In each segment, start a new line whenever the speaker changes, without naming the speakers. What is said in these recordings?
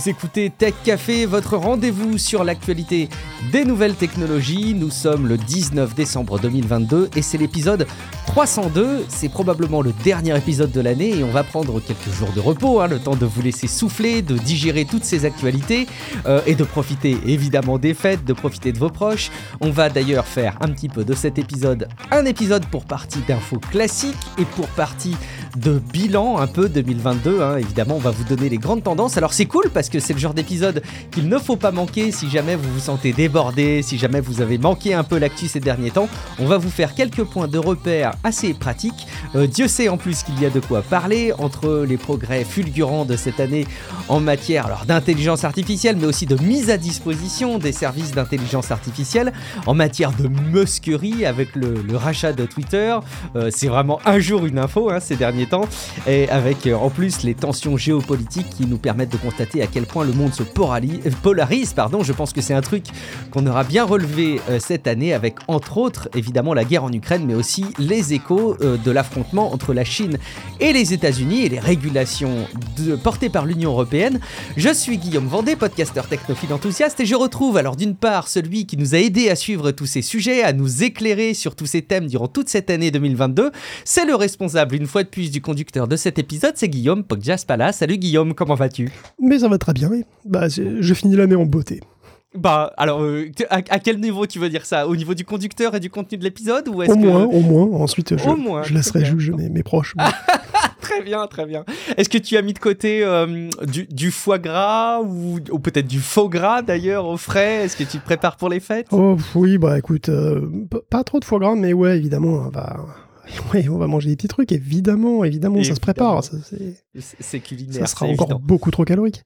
Vous écoutez Tech Café, votre rendez-vous sur l'actualité des nouvelles technologies. Nous sommes le 19 décembre 2022 et c'est l'épisode 302. C'est probablement le dernier épisode de l'année et on va prendre quelques jours de repos, le temps de vous laisser souffler, de digérer toutes ces actualités et de profiter évidemment des fêtes, de profiter de vos proches. On va d'ailleurs faire un petit peu de cet épisode un épisode pour partie d'infos classiques et pour partie de bilan un peu 2022. Évidemment, on va vous donner les grandes tendances. Alors c'est cool parce que c'est le genre d'épisode qu'il ne faut pas manquer si jamais vous vous sentez débordé, si jamais vous avez manqué un peu l'actu ces derniers temps. On va vous faire quelques points de repère assez pratiques. Dieu sait en plus qu'il y a de quoi parler entre les progrès fulgurants de cette année en matière d'intelligence artificielle, mais aussi de mise à disposition des services d'intelligence artificielle, en matière de musquerie avec le rachat de Twitter. C'est vraiment un jour une info ces derniers temps, et avec en plus les tensions géopolitiques qui nous permettent de constater à quel point le monde se polarise. Je pense que c'est un truc qu'on aura bien relevé cette année avec entre autres évidemment la guerre en Ukraine, mais aussi les échos de l'affrontement entre la Chine et les États-Unis et les régulations portées par l'Union européenne. Je suis Guillaume Vendée, podcasteur technophile enthousiaste, et je retrouve alors d'une part celui qui nous a aidé à suivre tous ces sujets, à nous éclairer sur tous ces thèmes durant toute cette année 2022. C'est le responsable une fois de plus du conducteur de cet épisode, c'est Guillaume Poggiaspala. Salut Guillaume, comment vas-tu ?
Mais ça va très bien, oui. Je finis l'année en beauté.
Alors, à quel niveau tu veux dire ça ? Au niveau du conducteur et du contenu de l'épisode ou est-ce
Au moins. Ensuite, je laisserai juger mes proches. Mais...
Très bien. Est-ce que tu as mis de côté du foie gras ou peut-être du faux gras d'ailleurs au frais ? Est-ce que tu te prépares pour les fêtes ?
Oh oui, écoute, pas trop de foie gras, mais ouais, évidemment, on va manger des petits trucs, évidemment, ça se prépare.
C'est culinaire.
Ça sera encore beaucoup trop calorique.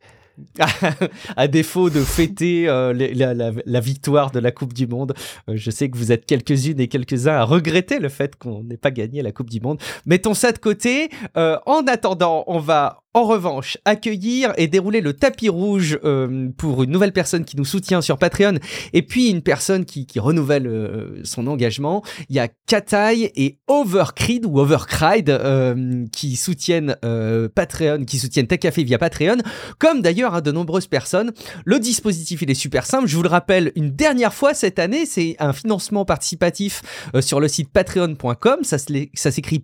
À défaut de fêter la victoire de la Coupe du Monde, je sais que vous êtes quelques-unes et quelques-uns à regretter le fait qu'on n'ait pas gagné la Coupe du Monde. Mettons ça de côté. En attendant, on va en revanche accueillir et dérouler le tapis rouge pour une nouvelle personne qui nous soutient sur Patreon et puis une personne qui renouvelle son engagement. Il y a Katai et Overcried qui soutiennent Patreon, qui soutiennent Tech Café via Patreon, comme d'ailleurs de nombreuses personnes. Le dispositif il est super simple, je vous le rappelle une dernière fois cette année, c'est un financement participatif sur le site patreon.com, ça s'écrit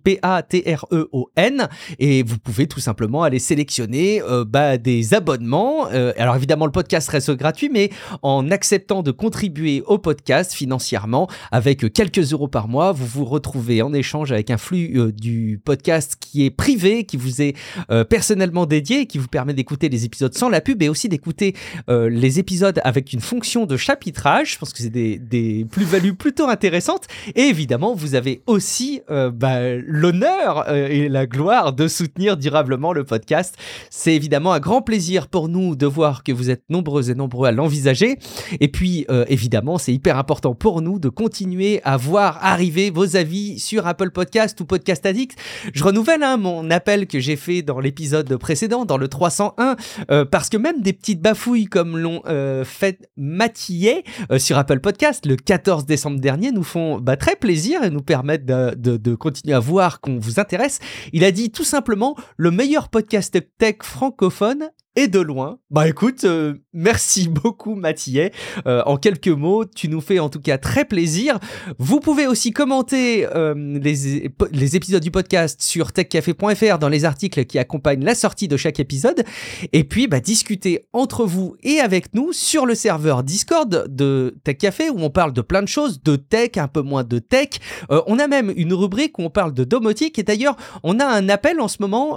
Patreon, et vous pouvez tout simplement aller sélectionner des abonnements. Alors évidemment le podcast reste gratuit, mais en acceptant de contribuer au podcast financièrement avec quelques euros par mois, vous vous retrouvez en échange avec un flux du podcast qui est privé, qui vous est personnellement dédié et qui vous permet d'écouter les épisodes sans la pub et aussi d'écouter les épisodes avec une fonction de chapitrage. Je pense que c'est des plus-values plutôt intéressantes. Et évidemment, vous avez aussi l'honneur et la gloire de soutenir durablement le podcast. C'est évidemment un grand plaisir pour nous de voir que vous êtes nombreux et nombreux à l'envisager. Et puis, évidemment, c'est hyper important pour nous de continuer à voir arriver vos avis sur Apple Podcast ou Podcast Addict. Je renouvelle mon appel que j'ai fait dans l'épisode précédent, dans le 301, parce que même des petites bafouilles comme l'ont fait Mathillet sur Apple Podcast le 14 décembre dernier nous font très plaisir et nous permettent de continuer à voir qu'on vous intéresse. Il a dit tout simplement le meilleur podcast tech francophone et de loin. Écoute, merci beaucoup Mathillet. En quelques mots, tu nous fais en tout cas très plaisir. Vous pouvez aussi commenter les épisodes du podcast sur techcafé.fr dans les articles qui accompagnent la sortie de chaque épisode. Et puis, discuter entre vous et avec nous sur le serveur Discord de Tech Café où on parle de plein de choses, de tech, un peu moins de tech. On a même une rubrique où on parle de domotique et d'ailleurs, on a un appel en ce moment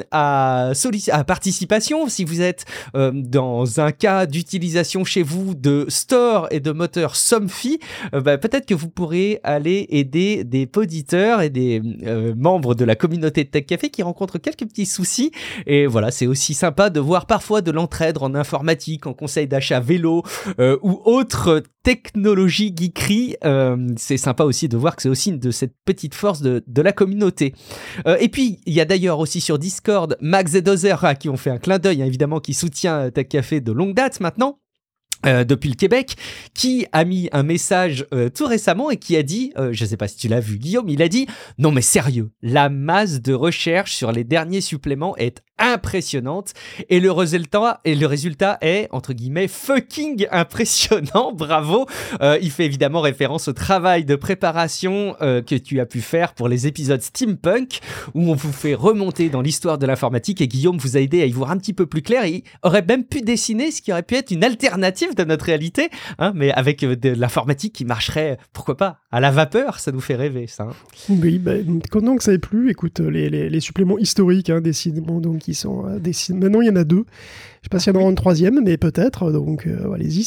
à participation. Si vous êtes dans un cas d'utilisation chez vous de store et de moteur Somfy, peut-être que vous pourrez aller aider des poditeurs et des membres de la communauté de Tech Café qui rencontrent quelques petits soucis. Et voilà, c'est aussi sympa de voir parfois de l'entraide en informatique, en conseil d'achat vélo ou autre technologie geekerie. C'est sympa aussi de voir que c'est aussi de cette petite force de la communauté. Et puis, il y a d'ailleurs aussi sur Discord Max et Dozer qui ont fait un clin d'œil, évidemment, qui soutient Tech Café de longue date maintenant. Depuis le Québec, qui a mis un message tout récemment et qui a dit, je sais pas si tu l'as vu Guillaume, il a dit « Non mais sérieux, la masse de recherche sur les derniers suppléments est impressionnante et le résultat est, entre guillemets, fucking impressionnant. Bravo. Il fait évidemment référence au travail de préparation que tu as pu faire pour les épisodes Steampunk où on vous fait remonter dans l'histoire de l'informatique et Guillaume vous a aidé à y voir un petit peu plus clair. Il aurait même pu dessiner ce qui aurait pu être une alternative de notre réalité, hein, mais avec de l'informatique qui marcherait, pourquoi pas, à la vapeur. Ça nous fait rêver, ça. Hein.
Oui, pendant que ça ait plu, écoute, les suppléments historiques, hein, décidément, donc ils sont maintenant il y en a 2. Je sais pas s'il y en aura un 3e, mais peut-être. Donc allez-y,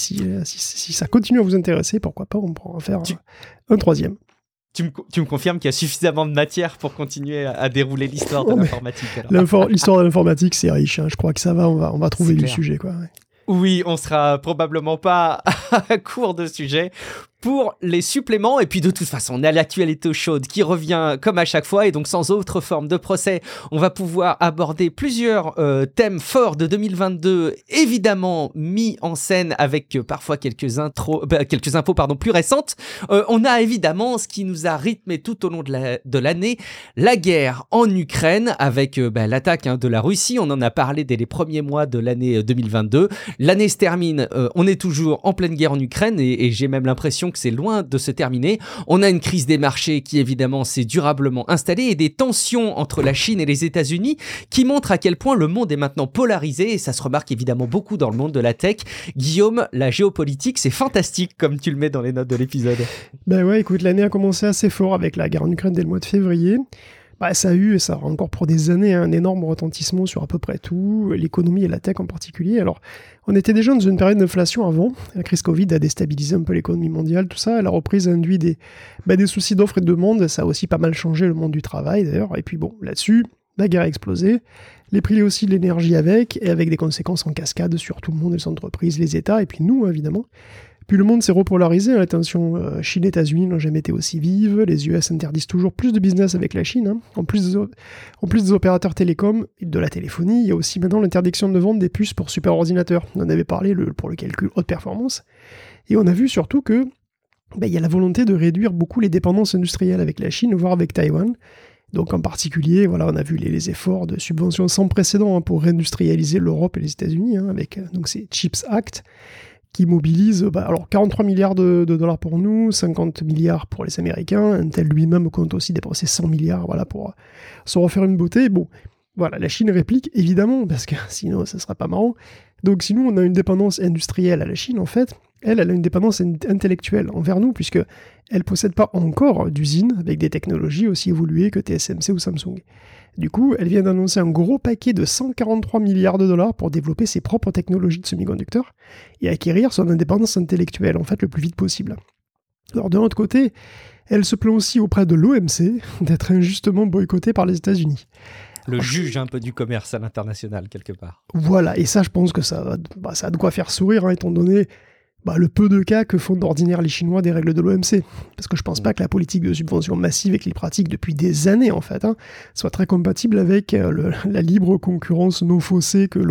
si ça continue à vous intéresser, pourquoi pas, on pourra en faire un 3e.
Tu me confirmes qu'il y a suffisamment de matière pour continuer à dérouler l'histoire de l'informatique.
L'histoire de l'informatique, c'est riche. Hein. Je crois que ça va, on va trouver du sujet, quoi. Ouais.
Oui, on sera probablement pas à court de sujets pour les suppléments. Et puis de toute façon, on a l'actualité chaude qui revient comme à chaque fois. Et donc sans autre forme de procès, on va pouvoir aborder plusieurs thèmes forts de 2022, évidemment mis en scène avec parfois quelques infos plus récentes. On a évidemment ce qui nous a rythmé tout au long de l'année, la guerre en Ukraine avec l'attaque de la Russie. On en a parlé dès les premiers mois de l'année 2022. L'année se termine, on est toujours en pleine guerre en Ukraine et j'ai même l'impression que c'est loin de se terminer. On a une crise des marchés qui évidemment s'est durablement installée et des tensions entre la Chine et les États-Unis qui montrent à quel point le monde est maintenant polarisé et ça se remarque évidemment beaucoup dans le monde de la tech. Guillaume, la géopolitique, c'est fantastique comme tu le mets dans les notes de l'épisode.
Ben ouais, écoute, l'année a commencé assez fort avec la guerre en Ukraine dès le mois de février. Ça a eu, et ça aura encore pour des années, un énorme retentissement sur à peu près tout, l'économie et la tech en particulier. Alors, on était déjà dans une période d'inflation avant. La crise Covid a déstabilisé un peu l'économie mondiale, tout ça. La reprise a induit des soucis d'offres et de demande. Ça a aussi pas mal changé le monde du travail, d'ailleurs. Et puis bon, là-dessus, la guerre a explosé. Les prix aussi de l'énergie et avec des conséquences en cascade sur tout le monde, les entreprises, les États, et puis nous, évidemment. Puis le monde s'est repolarisé, la tension Chine-États-Unis n'a jamais été aussi vive, les US interdisent toujours plus de business avec la Chine, hein. En plus des opérateurs télécoms et de la téléphonie, il y a aussi maintenant l'interdiction de vente des puces pour superordinateurs. On en avait parlé pour le calcul haute performance, et on a vu surtout que il y a la volonté de réduire beaucoup les dépendances industrielles avec la Chine, voire avec Taïwan. Donc en particulier, voilà, on a vu les efforts de subventions sans précédent pour réindustrialiser l'Europe et les États-Unis, hein, avec donc ces CHIPS Act, qui mobilise 43 milliards de dollars pour nous, 50 milliards pour les Américains. Intel lui-même compte aussi dépenser 100 milliards pour se refaire une beauté. Bon, voilà, la Chine réplique, évidemment, parce que sinon, ça ne sera pas marrant. Donc, si nous, on a une dépendance industrielle à la Chine, en fait, elle a une dépendance intellectuelle envers nous, puisqu'elle ne possède pas encore d'usines avec des technologies aussi évoluées que TSMC ou Samsung. Du coup, elle vient d'annoncer un gros paquet de 143 milliards de dollars pour développer ses propres technologies de semi-conducteurs et acquérir son indépendance intellectuelle, en fait, le plus vite possible. Alors, de l'autre côté, elle se plaint aussi auprès de l'OMC d'être injustement boycottée par les États-Unis.
Le juge un peu du commerce à l'international, quelque part.
Voilà, et ça, je pense que ça a de quoi faire sourire, hein, étant donné le peu de cas que font d'ordinaire les Chinois des règles de l'OMC. Parce que je pense pas que la politique de subvention massive et qu'ils pratiquent depuis des années, en fait, soit très compatible avec la libre concurrence non faussée que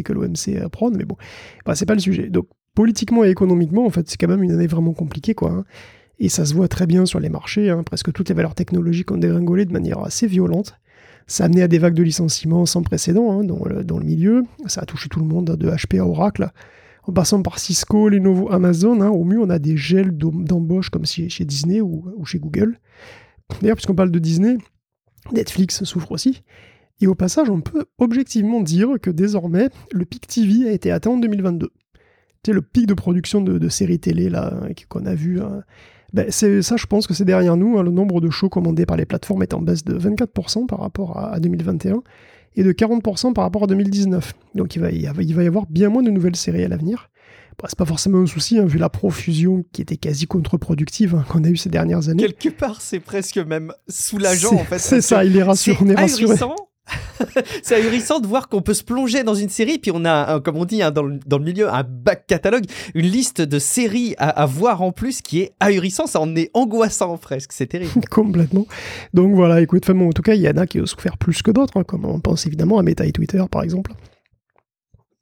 l'OMC prône. Mais bon, c'est pas le sujet. Donc, politiquement et économiquement, en fait, c'est quand même une année vraiment compliquée, quoi. Hein. Et ça se voit très bien sur les marchés. Hein. Presque toutes les valeurs technologiques ont dégringolé de manière assez violente. Ça a amené à des vagues de licenciements sans précédent dans le milieu. Ça a touché tout le monde, de HP à Oracle, en passant par Cisco, Lenovo, Amazon. Au mieux, on a des gels d'embauche comme chez Disney ou chez Google. D'ailleurs, puisqu'on parle de Disney, Netflix souffre aussi. Et au passage, on peut objectivement dire que désormais, le pic TV a été atteint en 2022. Tu sais, le pic de production de séries télé là, qu'on a vu... ça, je pense que c'est derrière nous. Le nombre de shows commandés par les plateformes est en baisse de 24% par rapport à 2021 et de 40% par rapport à 2019. Donc il va y avoir bien moins de nouvelles séries à l'avenir. C'est pas forcément un souci, vu la profusion qui était quasi contre-productive qu'on a eu ces dernières années.
Quelque part, c'est presque même soulageant, en fait.
C'est ça, il est rassuré. On est rassuré.
C'est ahurissant de voir qu'on peut se plonger dans une série, puis on a, comme on dit dans le milieu, un back catalogue, une liste de séries à voir en plus qui est ahurissant, ça en est angoissant presque, c'est terrible.
Complètement. Donc voilà, écoute, en tout cas, il y en a qui ont souffert plus que d'autres, comme on pense évidemment à Meta et Twitter par exemple.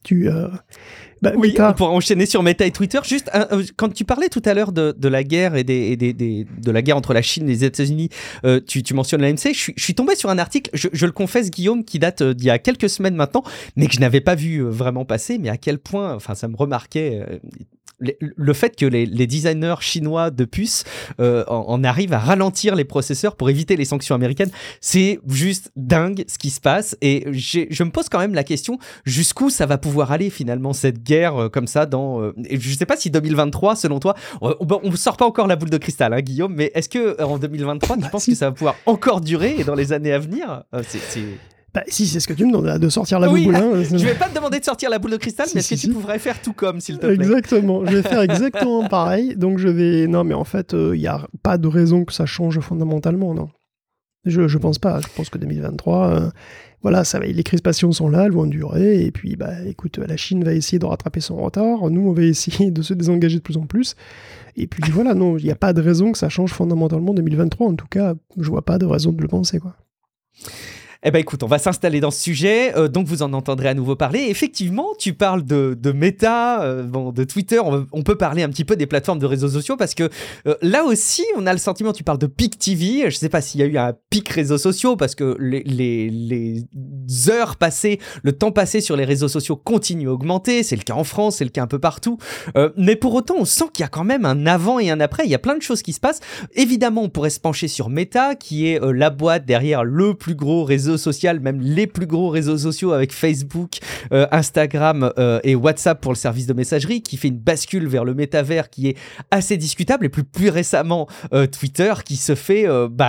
Oui,
Meta...
on pourra enchaîner sur Meta et Twitter. Juste, quand tu parlais tout à l'heure de la guerre et de la guerre entre la Chine et les États-Unis, tu mentionnes l'AMC. Je suis tombé sur un article, je le confesse, Guillaume, qui date d'il y a quelques semaines maintenant, mais que je n'avais pas vu vraiment passer. Mais à quel point, enfin, ça me remarquait. Le fait que les designers chinois de puces en arrivent à ralentir les processeurs pour éviter les sanctions américaines, c'est juste dingue ce qui se passe. Et je me pose quand même la question, jusqu'où ça va pouvoir aller finalement cette guerre comme ça et je sais pas si 2023, selon toi, on sort pas encore la boule de cristal, hein, Guillaume, mais est-ce que en 2023, tu penses que ça va pouvoir encore durer et dans les années à venir
si, c'est ce que tu me demandes, de sortir la boule.
Je vais pas te demander de sortir la boule de cristal, mais est-ce que tu pourrais faire tout comme, s'il te plaît?
Exactement, je vais faire exactement pareil. Donc non, mais en fait, il n'y a pas de raison que ça change fondamentalement, non. Je pense pas. Je pense que 2023, voilà, les crispations sont là, elles vont durer. Et puis, écoute, la Chine va essayer de rattraper son retard. Nous, on va essayer de se désengager de plus en plus. Et puis voilà, non, il n'y a pas de raison que ça change fondamentalement 2023. En tout cas, je vois pas de raison de le penser, quoi.
Eh ben écoute, on va s'installer dans ce sujet, donc vous en entendrez à nouveau parler. Effectivement, tu parles de Meta, de Twitter, on peut parler un petit peu des plateformes de réseaux sociaux parce que là aussi, on a le sentiment, tu parles de pic TV, je sais pas s'il y a eu un pic réseaux sociaux parce que les heures passées, le temps passé sur les réseaux sociaux continue à augmenter, c'est le cas en France, c'est le cas un peu partout, mais pour autant, on sent qu'il y a quand même un avant et un après, il y a plein de choses qui se passent. Évidemment, on pourrait se pencher sur Meta, qui est la boîte derrière le plus gros réseau social, même les plus gros réseaux sociaux avec Facebook, Instagram et WhatsApp pour le service de messagerie, qui fait une bascule vers le métavers qui est assez discutable, et plus récemment Twitter qui se fait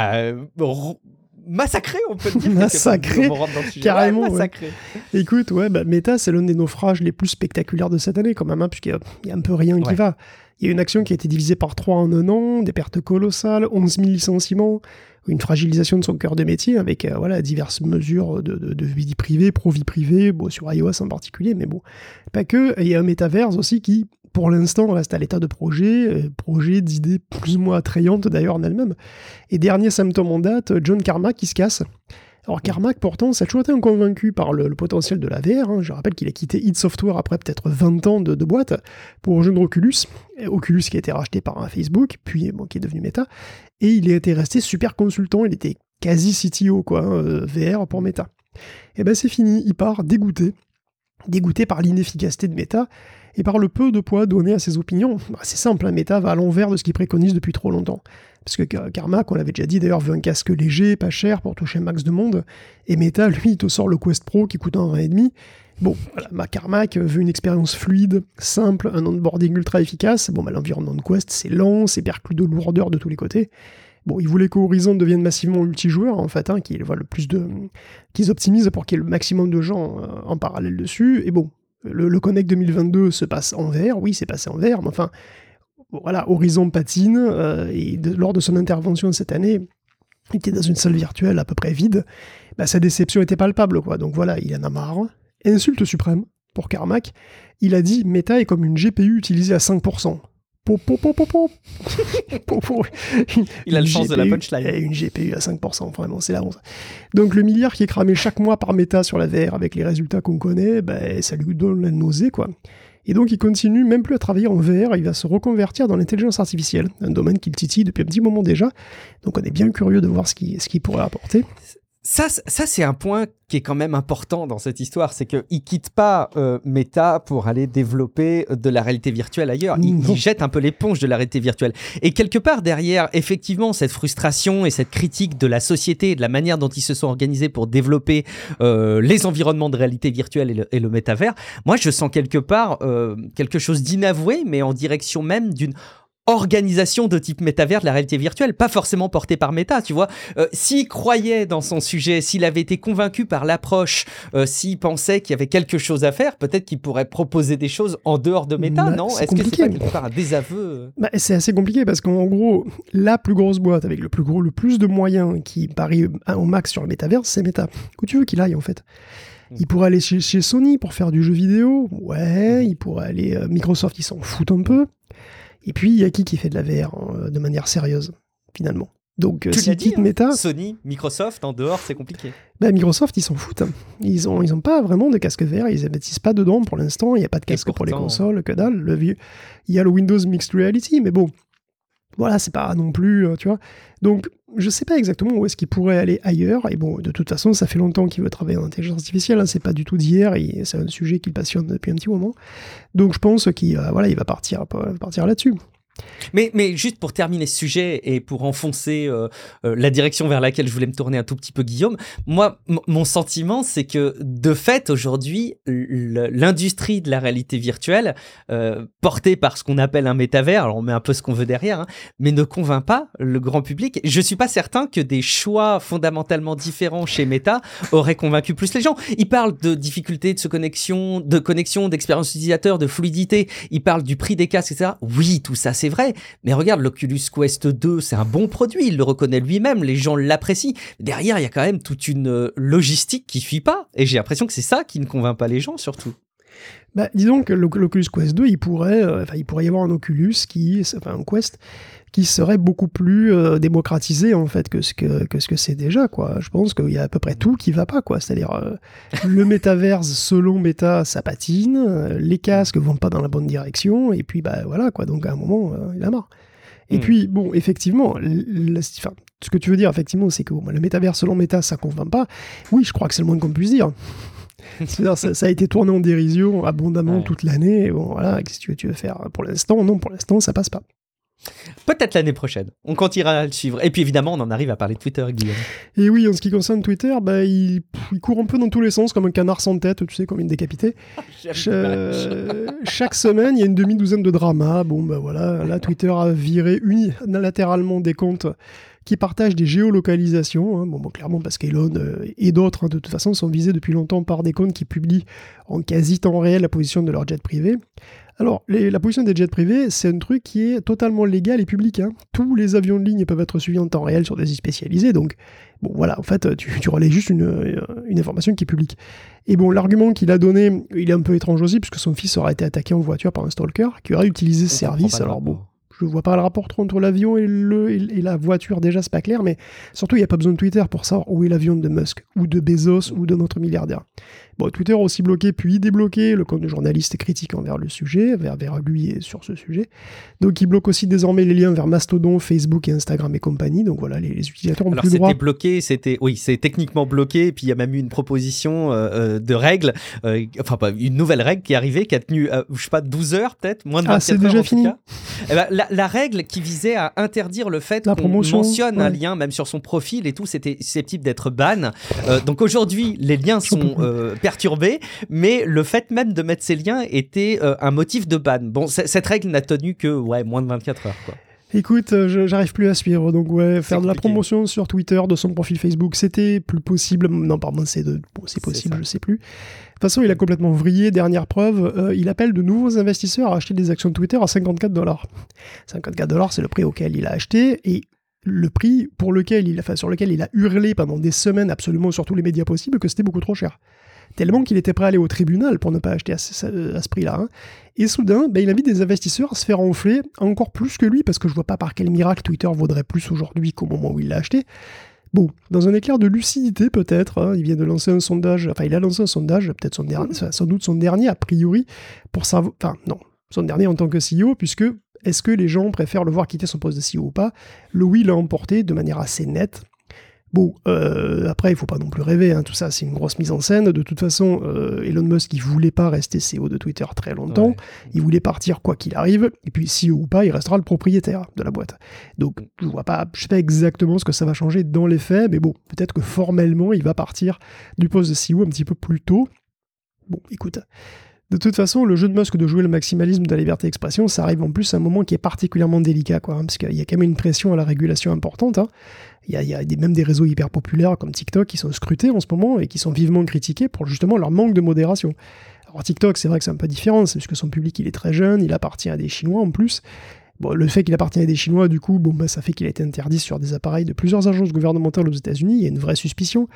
massacré, on peut le dire.
Massacré, carrément.
Ouais, massacré.
Ouais. Écoute, Meta, c'est l'un des naufrages les plus spectaculaires de cette année, quand même, puisqu'il y a un peu rien qui va. Il y a une action qui a été divisée par 3 en un an, des pertes colossales, 11 000 licenciements, une fragilisation de son cœur de métier avec diverses mesures de vie privée, pro-vie privée, sur iOS en particulier, mais bon, pas que. Il y a un métaverse aussi qui, pour l'instant, reste à l'état de projet d'idées plus ou moins attrayantes d'ailleurs en elles-mêmes. Et dernier symptôme en date, John Carmack qui se casse. Alors Carmack, pourtant, ça a toujours été un convaincu par le potentiel de la VR. Hein. Je rappelle qu'il a quitté id Software après peut-être 20 ans de boîte pour rejoindre Oculus. Oculus qui a été racheté par Facebook, puis qui est devenu Meta. Et il était resté super consultant, il était quasi CTO, VR pour Meta. Et c'est fini, il part dégoûté par l'inefficacité de Meta et par le peu de poids donné à ses opinions. C'est simple, Meta va à l'envers de ce qu'il préconise depuis trop longtemps. Parce que Carmack, on l'avait déjà dit d'ailleurs, veut un casque léger, pas cher, pour toucher un max de monde. Et Meta, lui, il te sort le Quest Pro qui coûte 1,20 €. Bon, voilà, Carmack veut une expérience fluide, simple, un onboarding ultra efficace. Bon, l'environnement de Quest, c'est lent, c'est perclus de lourdeur de tous les côtés. Bon, il voulait qu'Horizon devienne massivement multijoueur, en fait, qu'ils optimisent pour qu'il y ait le maximum de gens en parallèle dessus. Et bon, le Connect 2022 se passe en VR, oui, c'est passé en VR, mais enfin... Voilà, Horizon patine, et lors de son intervention cette année, il était dans une salle virtuelle à peu près vide, sa déception était palpable, quoi. Donc voilà, il en a marre. Insulte suprême pour Carmack, il a dit « Meta est comme une GPU utilisée à 5%. »
Il a le sens de la punchline.
Une GPU à 5%, vraiment, c'est la honte. Donc le milliard qui est cramé chaque mois par Meta sur la VR avec les résultats qu'on connaît, ça lui donne la nausée, quoi. Et donc il continue même plus à travailler en VR, il va se reconvertir dans l'intelligence artificielle, un domaine qu'il titille depuis un petit moment déjà. Donc on est bien curieux de voir ce qu'il pourrait apporter.
Ça, c'est un point qui est quand même important dans cette histoire, c'est qu'il ne quitte pas Meta pour aller développer de la réalité virtuelle ailleurs. Il jette un peu l'éponge de la réalité virtuelle. Et quelque part derrière, effectivement, cette frustration et cette critique de la société et de la manière dont ils se sont organisés pour développer les environnements de réalité virtuelle et le métavers, moi, je sens quelque part quelque chose d'inavoué, mais en direction même d'une organisation de type métavers de la réalité virtuelle, pas forcément portée par Meta, tu vois. S'il croyait dans son sujet, s'il avait été convaincu par l'approche, s'il pensait qu'il y avait quelque chose à faire, peut-être qu'il pourrait proposer des choses en dehors de Meta, non ? Est-ce que c'est pas quelque part un désaveu ?
C'est assez compliqué parce qu'en gros, la plus grosse boîte avec le plus de moyens qui parie au max sur le métavers, c'est Meta. Où tu veux qu'il aille en fait ? Il pourrait aller chez Sony pour faire du jeu vidéo, ouais, il pourrait aller... Microsoft, ils s'en foutent un peu. Et puis, il y a qui fait de la VR de manière sérieuse, finalement ? Donc,
tu
s'ils
l'as dit,
quittent Meta...
Sony, Microsoft, en dehors, c'est compliqué.
Microsoft, ils s'en foutent. Ils ont pas vraiment de casque VR, ils investissent pas dedans pour l'instant, il n'y a pas de casque pour les consoles, que dalle. Il y a le Windows Mixed Reality, mais bon, voilà, c'est pas non plus, tu vois. Donc, je sais pas exactement où est-ce qu'il pourrait aller ailleurs, et bon, de toute façon, ça fait longtemps qu'il veut travailler en intelligence artificielle, hein, c'est pas du tout d'hier, et c'est un sujet qui le passionne depuis un petit moment. Donc, je pense qu'il il va partir là-dessus.
Mais juste pour terminer ce sujet et pour enfoncer la direction vers laquelle je voulais me tourner un tout petit peu, Guillaume, moi, mon sentiment, c'est que de fait, aujourd'hui, l'industrie de la réalité virtuelle, portée par ce qu'on appelle un métavers, alors on met un peu ce qu'on veut derrière, hein, mais ne convainc pas le grand public. Je suis pas certain que des choix fondamentalement différents chez Meta auraient convaincu plus les gens. Ils parlent de difficultés de connexion, d'expérience utilisateur, de fluidité, ils parlent du prix des casques, etc. Oui, tout ça, c'est vrai, mais regarde, l'Oculus Quest 2, c'est un bon produit, il le reconnaît lui-même, les gens l'apprécient. Derrière, il y a quand même toute une logistique qui suit pas, et j'ai l'impression que c'est ça qui ne convainc pas les gens, surtout.
Disons que l'Oculus Quest 2, il pourrait y avoir un Oculus un Quest qui serait beaucoup plus démocratisé en fait que ce que c'est déjà, quoi. Je pense qu'il y a à peu près tout qui va pas, quoi. C'est-à-dire le métaverse selon Meta, ça patine, les casques vont pas dans la bonne direction, et puis voilà, quoi. Donc à un moment, il a marre. Et puis bon, effectivement, ce que tu veux dire effectivement, c'est que le métaverse selon Meta, ça convainc pas. Oui, je crois que c'est le moins qu'on puisse dire. C'est-à-dire, ça a été tourné en dérision abondamment toute l'année. Bon, voilà, qu'est-ce que tu veux faire pour l'instant? Non, pour l'instant, ça passe pas.
Peut-être l'année prochaine. On continuera à le suivre. Et puis évidemment, on en arrive à parler de Twitter, Guillaume.
Et oui, en ce qui concerne Twitter, il court un peu dans tous les sens, comme un canard sans tête, tu sais, comme une décapitée. Chaque semaine, il y a une demi-douzaine de dramas. Bon, voilà, là, Twitter a viré unilatéralement des comptes qui partagent des géolocalisations. Hein. Bon, clairement, parce qu'Elon et d'autres, de toute façon, sont visés depuis longtemps par des comptes qui publient en quasi temps réel la position de leur jet privé. Alors, la position des jets privés, c'est un truc qui est totalement légal et public. Hein. Tous les avions de ligne peuvent être suivis en temps réel sur des sites spécialisés. Donc, bon, voilà, en fait, tu relais juste une information qui est publique. Et bon, l'argument qu'il a donné, il est un peu étrange aussi, puisque son fils aurait été attaqué en voiture par un stalker qui aurait utilisé ce service. Alors bon, je vois pas le rapport entre l'avion et la voiture, déjà, c'est pas clair, mais surtout, il n'y a pas besoin de Twitter pour savoir où est l'avion de Musk, ou de Bezos, ou de notre milliardaire. Bon, Twitter a aussi bloqué, puis débloqué le compte de journaliste critique envers le sujet, vers lui et sur ce sujet. Donc, il bloque aussi désormais les liens vers Mastodon, Facebook et Instagram et compagnie. Donc voilà, les utilisateurs ont plus le droit.
Alors, c'était bloqué, c'est techniquement bloqué, et puis il y a même eu une proposition de règle, une nouvelle règle qui est arrivée, qui a tenu, je sais pas, 12 heures peut-être, moins de 24 heures.
C'est déjà fini.
La règle qui visait à interdire le fait qu'on mentionne un lien, même sur son profil et tout, c'était susceptible d'être ban. Donc aujourd'hui, les liens sont perturbé, mais le fait même de mettre ces liens était un motif de ban. Bon, cette règle n'a tenu que moins de 24 heures, quoi.
Écoute, j'arrive plus à suivre, donc faire de la promotion sur Twitter de son profil Facebook, c'était plus possible. Non, pardon, c'est possible, je sais plus. De toute façon, il a complètement vrillé. Dernière preuve, il appelle de nouveaux investisseurs à acheter des actions de Twitter à $54. $54, c'est le prix auquel il a acheté, et le prix sur lequel il a hurlé pendant des semaines absolument sur tous les médias possibles que c'était beaucoup trop cher. Tellement qu'il était prêt à aller au tribunal pour ne pas acheter à ce prix-là. Hein. Et soudain, il invite des investisseurs à se faire enfler encore plus que lui, parce que je vois pas par quel miracle Twitter vaudrait plus aujourd'hui qu'au moment où il l'a acheté. Bon, dans un éclair de lucidité peut-être, il vient de lancer un sondage, il a lancé un sondage, peut-être sans doute son dernier a priori, pour savoir, son dernier en tant que CEO, puisque est-ce que les gens préfèrent le voir quitter son poste de CEO ou pas? Le oui l'a emporté de manière assez nette. Bon, après, il faut pas non plus rêver, hein, tout ça, c'est une grosse mise en scène. De toute façon, Elon Musk, il voulait pas rester CEO de Twitter très longtemps. Ouais. Il voulait partir quoi qu'il arrive. Et puis, CEO ou pas, il restera le propriétaire de la boîte. Donc, je sais pas exactement ce que ça va changer dans les faits, mais bon, peut-être que formellement, il va partir du poste de CEO un petit peu plus tôt. Bon, écoute... De toute façon, le jeu de Musk de jouer le maximalisme de la liberté d'expression, ça arrive en plus à un moment qui est particulièrement délicat, quoi, parce qu'il y a quand même une pression à la régulation importante. Hein. Il y a même des réseaux hyper populaires comme TikTok qui sont scrutés en ce moment et qui sont vivement critiqués pour justement leur manque de modération. Alors TikTok, c'est vrai que c'est un peu différent, c'est parce que son public il est très jeune, il appartient à des Chinois en plus. Bon, le fait qu'il appartient à des Chinois, du coup, ça fait qu'il a été interdit sur des appareils de plusieurs agences gouvernementales aux États-Unis. Il y a une vraie suspicion.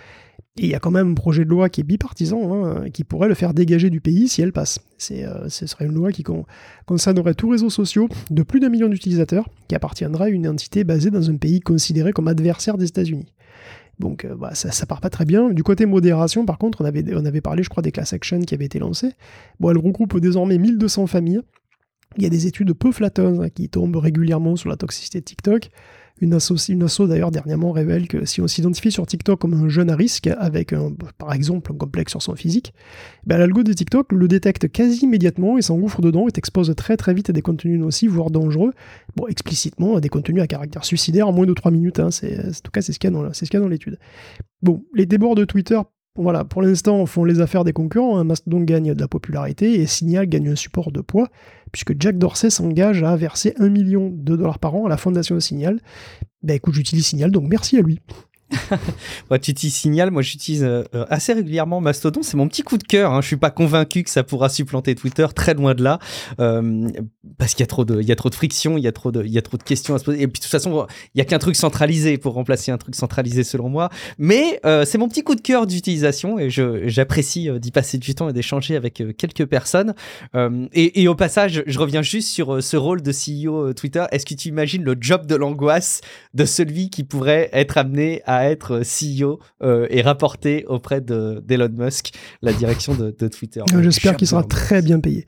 Et il y a quand même un projet de loi qui est bipartisan, qui pourrait le faire dégager du pays si elle passe. Ce serait une loi qui concernerait tous les réseaux sociaux de plus d'1 million d'utilisateurs, qui appartiendra à une entité basée dans un pays considéré comme adversaire des États-Unis. Donc ça part pas très bien. Du côté modération, par contre, on avait parlé, je crois, des class actions qui avaient été lancées. Bon, elle regroupe désormais 1200 familles. Il y a des études peu flatteuses qui tombent régulièrement sur la toxicité de TikTok. Une asso d'ailleurs dernièrement révèle que si on s'identifie sur TikTok comme un jeune à risque, avec par exemple un complexe sur son physique, l'algo de TikTok le détecte quasi immédiatement et s'engouffre dedans et t'expose très très vite à des contenus nocifs, voire dangereux, explicitement à des contenus à caractère suicidaire en moins de 3 minutes. En tout cas, c'est ce qu'il y a dans l'étude. Bon, les débords de Twitter, voilà, pour l'instant, font les affaires des concurrents. Mastodon gagne de la popularité et Signal gagne un support de poids, puisque Jack Dorsey s'engage à verser $1 million par an à la fondation de Signal. Écoute, j'utilise Signal, donc merci à lui.
Tu utilises Signal, moi j'utilise assez régulièrement Mastodon, c'est mon petit coup de cœur, je suis pas convaincu que ça pourra supplanter Twitter, très loin de là, parce qu'il y a trop de friction, il y a trop de questions à se poser, et puis de toute façon il y a qu'un truc centralisé pour remplacer un truc centralisé selon moi, mais c'est mon petit coup de cœur d'utilisation et j'apprécie d'y passer du temps et d'échanger avec quelques personnes, et au passage je reviens juste sur ce rôle de CEO Twitter. Est-ce que tu imagines le job de l'angoisse de celui qui pourrait être amené à être CEO et rapporter auprès d'Elon Musk la direction de Twitter.
J'espère qu'il sera très bien payé.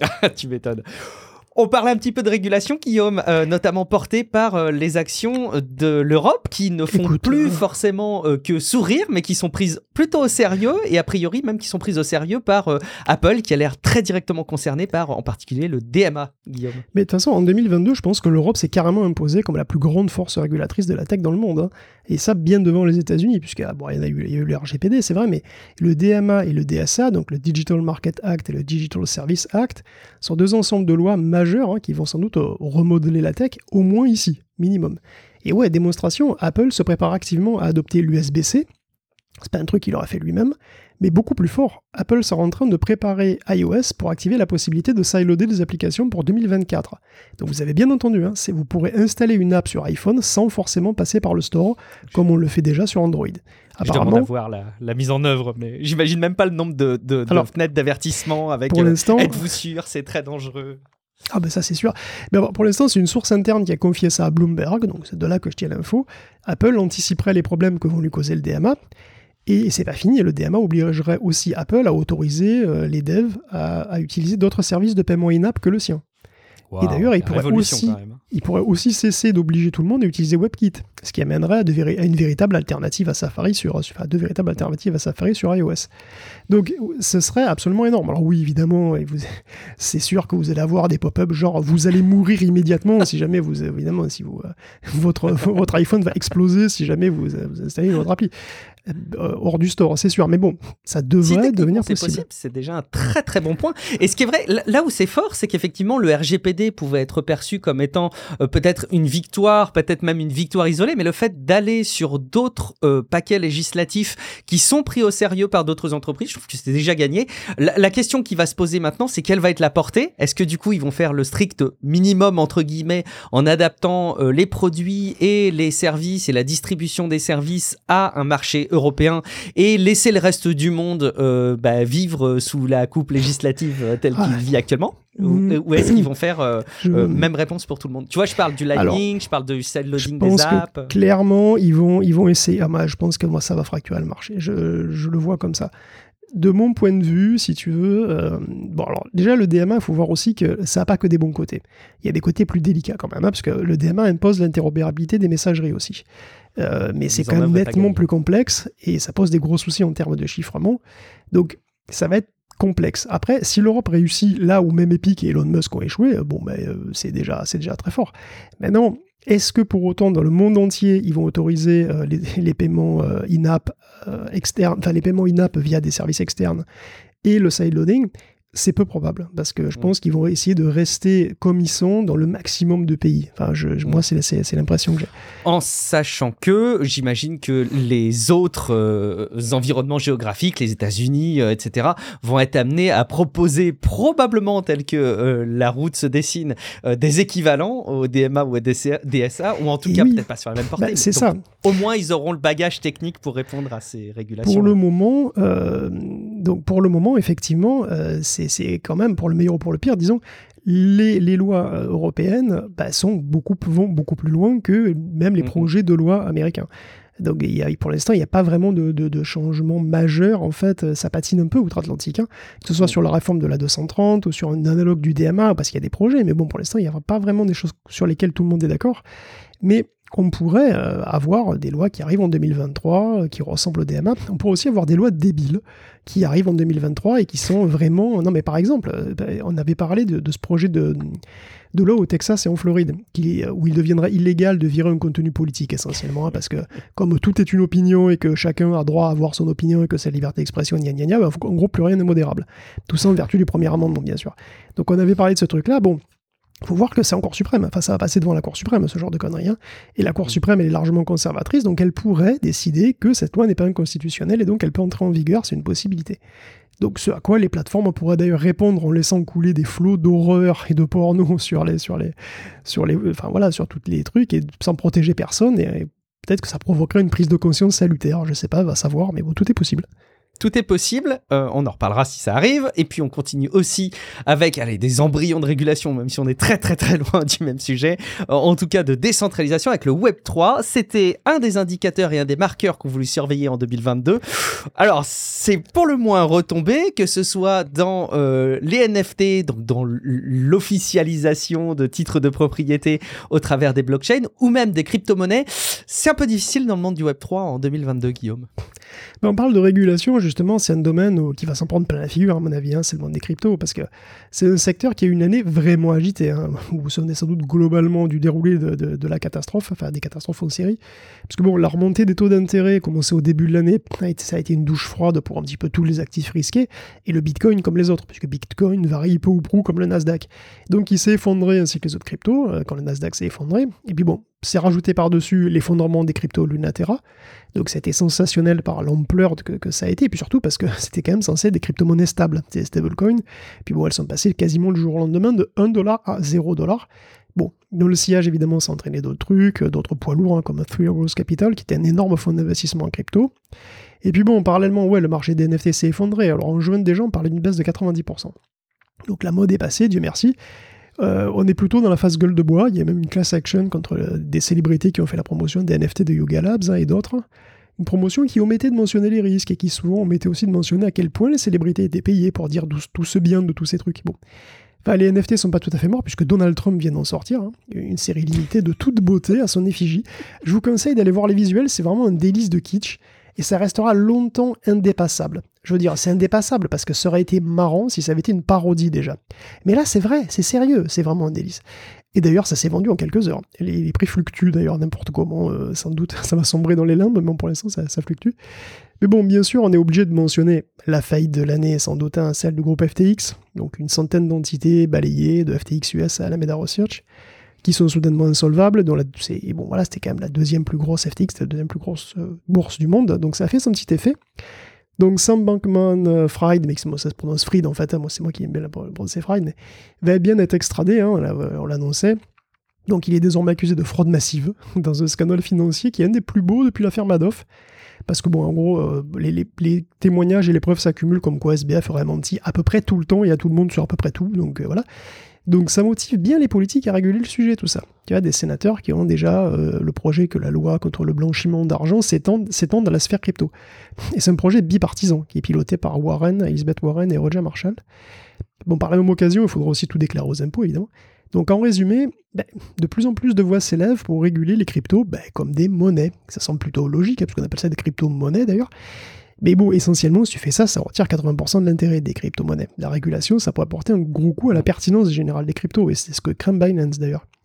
Tu m'étonnes. On parlait un petit peu de régulation, Guillaume, notamment portée par les actions de l'Europe qui ne font plus forcément que sourire, mais qui sont prises plutôt au sérieux et a priori même qui sont prises au sérieux par Apple qui a l'air très directement concerné par en particulier le DMA, Guillaume.
Mais de toute façon, en 2022, je pense que l'Europe s'est carrément imposée comme la plus grande force régulatrice de la tech dans le monde. Et ça, bien devant les États-Unis, puisqu'il y a eu le RGPD, c'est vrai, mais le DMA et le DSA, donc le Digital Market Act et le Digital Service Act, sont deux ensembles de lois majeures qui vont sans doute remodeler la tech, au moins ici, minimum. Et démonstration, Apple se prépare activement à adopter l'USB-C. C'est pas un truc qu'il aura fait lui-même, mais beaucoup plus fort. Apple sera en train de préparer iOS pour activer la possibilité de sideloader des applications pour 2024. Donc vous avez bien entendu, vous pourrez installer une app sur iPhone sans forcément passer par le store, comme on le fait déjà sur Android.
Je demande à voir la mise en œuvre, mais j'imagine même pas le nombre de fenêtres d'avertissement avec
pour l'instant,
êtes-vous sûr, c'est très dangereux.
Ah ça c'est sûr. Mais pour l'instant, c'est une source interne qui a confié ça à Bloomberg, donc c'est de là que je tiens l'info. Apple anticiperait les problèmes que vont lui causer le DMA. Et c'est pas fini, le DMA obligerait aussi Apple à autoriser les devs à utiliser d'autres services de paiement in-app que le sien.
Wow,
et d'ailleurs, il pourrait aussi cesser d'obliger tout le monde à utiliser WebKit, ce qui amènerait à une véritable alternative à Safari deux véritables alternatives à Safari sur iOS. Donc, ce serait absolument énorme. Alors oui, évidemment, c'est sûr que vous allez avoir des pop-ups genre vous allez mourir immédiatement si jamais votre iPhone va exploser si jamais vous installez votre appli. Hors du store, c'est sûr, mais bon, ça devrait devenir possible.
C'est déjà un très très bon point. Et ce qui est vrai, là où c'est fort, c'est qu'effectivement le RGPD pouvait être perçu comme étant peut-être une victoire, peut-être même une victoire isolée, mais le fait d'aller sur d'autres paquets législatifs qui sont pris au sérieux par d'autres entreprises, je trouve que c'est déjà gagné. La question qui va se poser maintenant, c'est quelle va être la portée ? Est-ce que du coup ils vont faire le strict minimum entre guillemets en adaptant les produits et les services et la distribution des services à un marché européen et laisser le reste du monde vivre sous la coupe législative telle qu'il vit actuellement, ou est-ce qu'ils vont faire même réponse pour tout le monde ? Tu vois, je parle du Lightning, je parle du side-loading des apps.
Que, clairement, ils vont essayer. Je pense que moi, ça va fracturer le marché. Je le vois comme ça. De mon point de vue, si tu veux, alors déjà le DMA, il faut voir aussi que ça n'a pas que des bons côtés. Il y a des côtés plus délicats quand même, parce que le DMA impose l'interopérabilité des messageries aussi. Mais c'est quand même nettement plus complexe et ça pose des gros soucis en termes de chiffrement. Donc ça va être complexe. Après, si l'Europe réussit là où même Epic et Elon Musk ont échoué, c'est déjà très fort. Maintenant, est-ce que pour autant, dans le monde entier, ils vont autoriser les paiements in-app externes, enfin les paiements in-app via des services externes et le sideloading ? C'est peu probable, parce que je pense qu'ils vont essayer de rester comme ils sont dans le maximum de pays. Enfin, moi, c'est l'impression que j'ai.
En sachant que, j'imagine que les autres environnements géographiques, les États-Unis, etc., vont être amenés à proposer probablement, tel que la route se dessine, des équivalents au DMA ou au DSA, ou en tout cas peut-être pas sur la même portée.
C'est ça.
Au moins, ils auront le bagage technique pour répondre à ces régulations.
Pour le moment, effectivement, c'est quand même, pour le meilleur ou pour le pire, disons, les lois européennes vont beaucoup plus loin que même les projets de loi américains. Donc pour l'instant, il n'y a pas vraiment de changement majeur. En fait, ça patine un peu outre-Atlantique, hein, que ce soit sur la réforme de la 230 ou sur un analogue du DMA, parce qu'il y a des projets, mais bon, pour l'instant, il n'y a pas vraiment des choses sur lesquelles tout le monde est d'accord. Mais on pourrait avoir des lois qui arrivent en 2023, qui ressemblent au DMA. On pourrait aussi avoir des lois débiles qui arrivent en 2023 et qui sont vraiment... Non, mais par exemple, on avait parlé de ce projet de loi au Texas et en Floride, où il deviendra illégal de virer un contenu politique, essentiellement, hein, parce que comme tout est une opinion et que chacun a droit à avoir son opinion et que c'est la liberté d'expression, en gros, plus rien n'est modérable. Tout ça en vertu du premier amendement, bien sûr. Donc on avait parlé de ce truc-là. Bon, faut voir que c'est en Cour suprême. Enfin, ça va passer devant la Cour suprême, ce genre de conneries. Hein. Et la Cour suprême, elle est largement conservatrice, donc elle pourrait décider que cette loi n'est pas inconstitutionnelle et donc elle peut entrer en vigueur, c'est une possibilité. Donc ce à quoi les plateformes pourraient d'ailleurs répondre en laissant couler des flots d'horreur et de porno sur tous les trucs et sans protéger personne, et peut-être que ça provoquerait une prise de conscience salutaire, je sais pas, va savoir, mais bon, tout est possible.
Tout est possible, on en reparlera si ça arrive, et puis on continue aussi avec des embryons de régulation, même si on est très très très loin du même sujet, en tout cas de décentralisation avec le Web3. C'était un des indicateurs et un des marqueurs qu'on voulait surveiller en 2022. Alors c'est pour le moins retombé, que ce soit dans les NFT, donc dans l'officialisation de titres de propriété au travers des blockchains, ou même des crypto-monnaies. C'est un peu difficile dans le monde du Web3 en 2022, Guillaume.
On parle de régulation, justement, c'est un domaine qui va s'en prendre plein la figure, à mon avis, hein, c'est le monde des cryptos, parce que c'est un secteur qui a eu une année vraiment agitée. Hein. Vous vous souvenez sans doute globalement du déroulé de la catastrophe, enfin des catastrophes en série, parce que bon, la remontée des taux d'intérêt commencé au début de l'année, ça a été une douche froide pour un petit peu tous les actifs risqués, et le Bitcoin comme les autres, puisque Bitcoin varie peu ou prou comme le Nasdaq. Donc il s'est effondré ainsi que les autres cryptos, quand le Nasdaq s'est effondré, et puis bon, c'est rajouté par-dessus l'effondrement des cryptos Lunatera, donc c'était sensationnel par l'ampleur que ça a été, et puis surtout parce que c'était quand même censé être des crypto-monnaies stables, des stablecoins, puis bon, elles sont passées quasiment le jour au lendemain de $1 à $0. Bon, dans le sillage, évidemment, ça entraînait d'autres trucs, d'autres poids lourds, hein, comme Three Arrows Capital, qui était un énorme fonds d'investissement en crypto. Et puis bon, parallèlement, le marché des NFT s'est effondré, alors en juin déjà, on parlait d'une baisse de 90%. Donc la mode est passée, Dieu merci. On est plutôt dans la phase gueule de bois. Il y a même une class action contre des célébrités qui ont fait la promotion des NFT de Yuga Labs, hein, et d'autres. Une promotion qui omettait de mentionner les risques et qui souvent omettait aussi de mentionner à quel point les célébrités étaient payées pour dire tout ce bien de tous ces trucs. Bon. Enfin, les NFT sont pas tout à fait morts puisque Donald Trump vient d'en sortir, hein, une série limitée de toute beauté à son effigie. Je vous conseille d'aller voir les visuels, c'est vraiment un délice de kitsch. Et ça restera longtemps indépassable. Je veux dire, c'est indépassable parce que ça aurait été marrant si ça avait été une parodie déjà. Mais là, c'est vrai, c'est sérieux, c'est vraiment un délice. Et d'ailleurs, ça s'est vendu en quelques heures. Les prix fluctuent d'ailleurs n'importe comment, sans doute, ça va sombrer dans les limbes, mais bon, pour l'instant, ça fluctue. Mais bon, bien sûr, on est obligé de mentionner la faillite de l'année, sans doute, hein, celle du groupe FTX, donc une centaine d'entités balayées de FTX US à Alameda Research, qui sont soudainement insolvables, c'était quand même la deuxième plus grosse FTX, c'était la deuxième plus grosse bourse du monde, donc ça a fait son petit effet. Donc Sam Bankman-Fried, mais ça se prononce Fried en fait, c'est moi qui aime bien la prononcer Fried, mais va bien être extradé, hein, on l'annonçait. Donc il est désormais accusé de fraude massive dans un scandale financier qui est un des plus beaux depuis l'affaire Madoff. Parce que bon, en gros, les témoignages et les preuves s'accumulent comme quoi SBF aurait menti à peu près tout le temps et à tout le monde sur à peu près tout, donc voilà. Donc ça motive bien les politiques à réguler le sujet, tout ça. Il y a des sénateurs qui ont déjà le projet que la loi contre le blanchiment d'argent s'étende à la sphère crypto. Et c'est un projet bipartisan qui est piloté par Elizabeth Warren et Roger Marshall. Bon, par la même occasion, il faudra aussi tout déclarer aux impôts, évidemment. Donc en résumé, de plus en plus de voix s'élèvent pour réguler les cryptos comme des monnaies. Ça semble plutôt logique, parce qu'on appelle ça des crypto-monnaies d'ailleurs. Mais bon, essentiellement, si tu fais ça, ça retire 80% de l'intérêt des crypto-monnaies. La régulation, ça pourrait porter un gros coup à la pertinence générale des cryptos, et c'est ce que craint Binance d'ailleurs.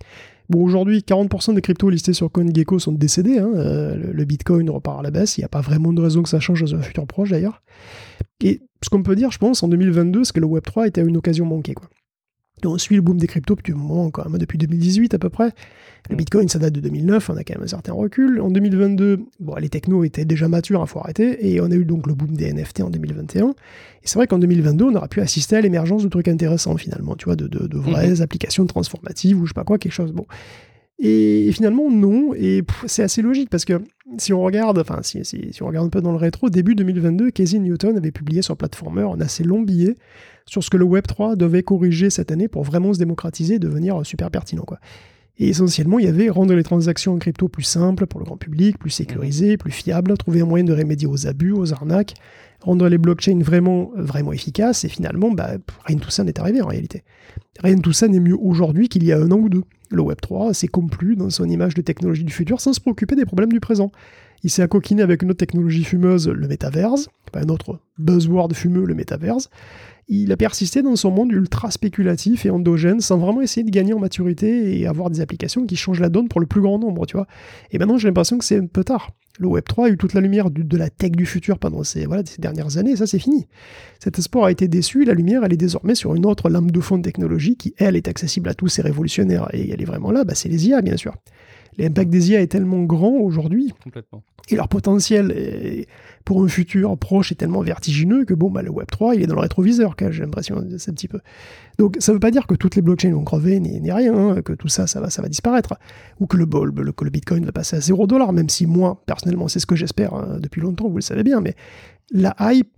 Bon, aujourd'hui, 40% des cryptos listés sur CoinGecko sont décédés. Le Bitcoin repart à la baisse. Il n'y a pas vraiment de raison que ça change dans un futur proche, d'ailleurs. Et ce qu'on peut dire, je pense, en 2022, c'est que le Web3 était une occasion manquée, quoi. Et on suit le boom des cryptos depuis un moment, quand même, depuis 2018 à peu près. Le Bitcoin, ça date de 2009, on a quand même un certain recul. En 2022, bon, les technos étaient déjà matures, il faut arrêter, et on a eu donc le boom des NFT en 2021. Et c'est vrai qu'en 2022, on aurait pu assister à l'émergence de trucs intéressants, finalement, tu vois, de vraies applications transformatives ou je sais pas quoi, quelque chose. Bon. Et finalement, non, et c'est assez logique, parce que si on regarde, si on regarde un peu dans le rétro, début 2022, Casey Newton avait publié sur Platformer un assez long billet sur ce que le Web3 devait corriger cette année pour vraiment se démocratiser et devenir super pertinent, quoi. Et essentiellement, il y avait rendre les transactions en crypto plus simples pour le grand public, plus sécurisées, plus fiables, trouver un moyen de remédier aux abus, aux arnaques, rendre les blockchains vraiment efficaces, et finalement, rien de tout ça n'est arrivé en réalité. Rien de tout ça n'est mieux aujourd'hui qu'il y a un an ou deux. Le Web3 s'est complu dans son image de technologie du futur sans se préoccuper des problèmes du présent. Il s'est accoquiné avec une autre technologie fumeuse, le métaverse, un autre buzzword fumeux, le métaverse. Il a persisté dans son monde ultra spéculatif et endogène sans vraiment essayer de gagner en maturité et avoir des applications qui changent la donne pour le plus grand nombre, tu vois. Et maintenant, j'ai l'impression que c'est un peu tard. Le Web3 a eu toute la lumière de la tech du futur pendant ces dernières années, et ça, c'est fini. Cet espoir a été déçu, et la lumière, elle est désormais sur une autre lame de fond de technologie qui, elle, est accessible à tous et révolutionnaire. Et elle est vraiment là, c'est les IA, bien sûr. L'impact des IA est tellement grand aujourd'hui,
complètement.
Et leur potentiel pour un futur proche est tellement vertigineux que le Web3, il est dans le rétroviseur, j'ai l'impression, c'est un petit peu. Donc ça ne veut pas dire que toutes les blockchains vont crever, ni rien, que tout ça, ça va disparaître, ou que le Bitcoin va passer à $0, même si moi, personnellement, c'est ce que j'espère depuis longtemps, vous le savez bien, mais la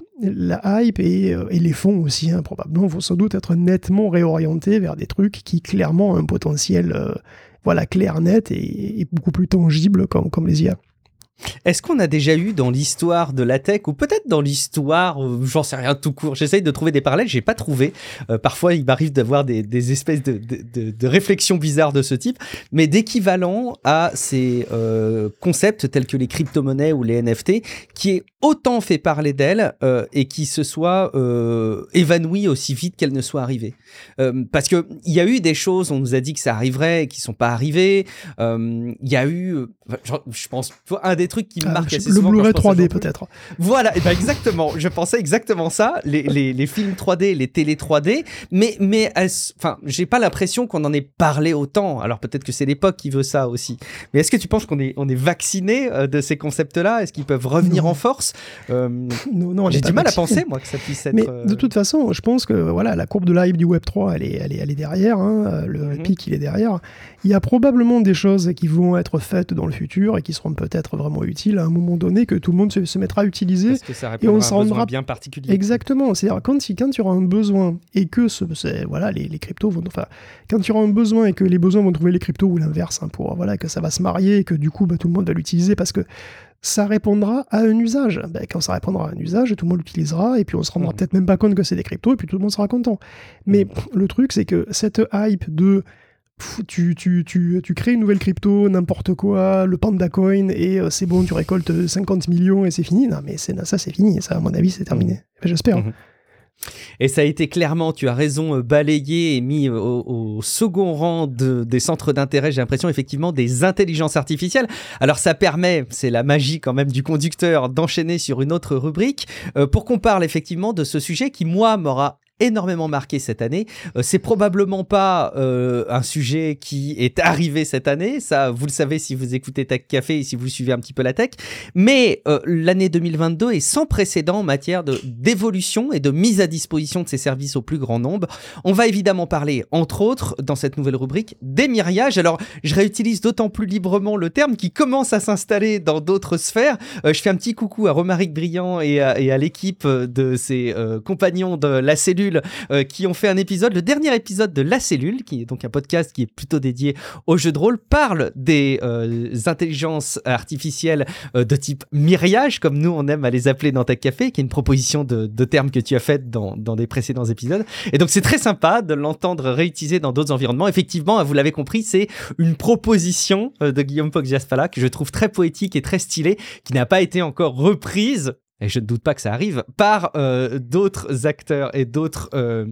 hype et les fonds aussi, probablement, vont sans doute être nettement réorientés vers des trucs qui, clairement, ont un potentiel clair, net et beaucoup plus tangible comme les IA.
Est-ce qu'on a déjà eu dans l'histoire de la tech, ou peut-être dans l'histoire, j'en sais rien, tout court, j'essaye de trouver des parallèles, j'ai pas trouvé. Parfois, il m'arrive d'avoir des espèces de réflexions bizarres de ce type, mais d'équivalent à ces concepts tels que les crypto-monnaies ou les NFT, qui est autant fait parler d'elles et qui se soit évanouie aussi vite qu'elles ne soient arrivées. Parce qu'il y a eu des choses, on nous a dit que ça arriverait et qui sont pas arrivées. Il y a eu, je pense, un des trucs qui me marque assez souvent.
Le Blu-ray 3D peut-être.
Voilà, et exactement. Je pensais exactement ça. Les films 3D, les télé 3D, mais j'ai pas l'impression qu'on en ait parlé autant. Alors peut-être que c'est l'époque qui veut ça aussi. Mais est-ce que tu penses qu'on est vacciné de ces concepts-là? Est-ce qu'ils peuvent revenir en force?
Non,
j'ai du mal à penser, moi, que ça puisse être.
Mais de toute façon, je pense que la courbe de l'hype du Web3, elle est derrière. Le pic, il est derrière. Il y a probablement des choses qui vont être faites dans le futur et qui seront peut-être vraiment utiles à un moment donné que tout le monde se mettra à utiliser.
Parce que ça répondra à un besoin bien particulier.
Exactement. C'est-à-dire quand il y aura un besoin et que les cryptos vont... quand il y aura un besoin et que les besoins vont trouver les cryptos ou l'inverse, que ça va se marier et que du coup, tout le monde va l'utiliser parce que ça répondra à un usage. Quand ça répondra à un usage, tout le monde l'utilisera et puis on se rendra peut-être même pas compte que c'est des cryptos et puis tout le monde sera content. Mais le truc, c'est que cette hype de tu crées une nouvelle crypto, n'importe quoi, le Panda Coin, et c'est bon, tu récoltes 50 millions et c'est fini. Non, mais ça, c'est fini. Ça, à mon avis, c'est terminé. J'espère.
Et ça a été clairement, tu as raison, balayé et mis au second rang des centres d'intérêt, j'ai l'impression, effectivement, des intelligences artificielles. Alors ça permet, c'est la magie quand même du conducteur, d'enchaîner sur une autre rubrique pour qu'on parle effectivement de ce sujet qui, moi, m'aura énormément marqué cette année. C'est probablement pas un sujet qui est arrivé cette année, ça vous le savez si vous écoutez Tech Café et si vous suivez un petit peu la tech, mais l'année 2022 est sans précédent en matière d'évolution et de mise à disposition de ces services au plus grand nombre. On va évidemment parler, entre autres, dans cette nouvelle rubrique, des miriages. Alors, je réutilise d'autant plus librement le terme qui commence à s'installer dans d'autres sphères. Je fais un petit coucou à Romaric Briand et à l'équipe de ses compagnons de La Cellule qui ont fait un épisode, le dernier épisode de La Cellule, qui est donc un podcast qui est plutôt dédié aux jeux de rôle, parle des intelligences artificielles de type miriage, comme nous on aime à les appeler dans Tech Café, qui est une proposition de terme que tu as faite dans des précédents épisodes. Et donc c'est très sympa de l'entendre réutilisé dans d'autres environnements. Effectivement, vous l'avez compris, c'est une proposition de Guillaume Poggiaspala que je trouve très poétique et très stylée, qui n'a pas été encore reprise et je ne doute pas que ça arrive, par d'autres acteurs et d'autres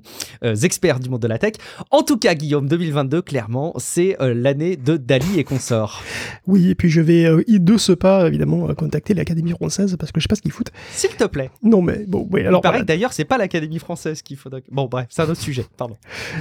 experts du monde de la tech. En tout cas, Guillaume, 2022, clairement, c'est l'année de DALL-E et consorts.
Oui, et puis je vais de ce pas, évidemment, contacter l'Académie française, parce que je sais pas ce qu'ils foutent.
S'il te plaît.
Non, mais bon, oui, alors...
Il paraît que d'ailleurs, c'est pas l'Académie française qu'il faut... Bon, bref, c'est un autre sujet, pardon.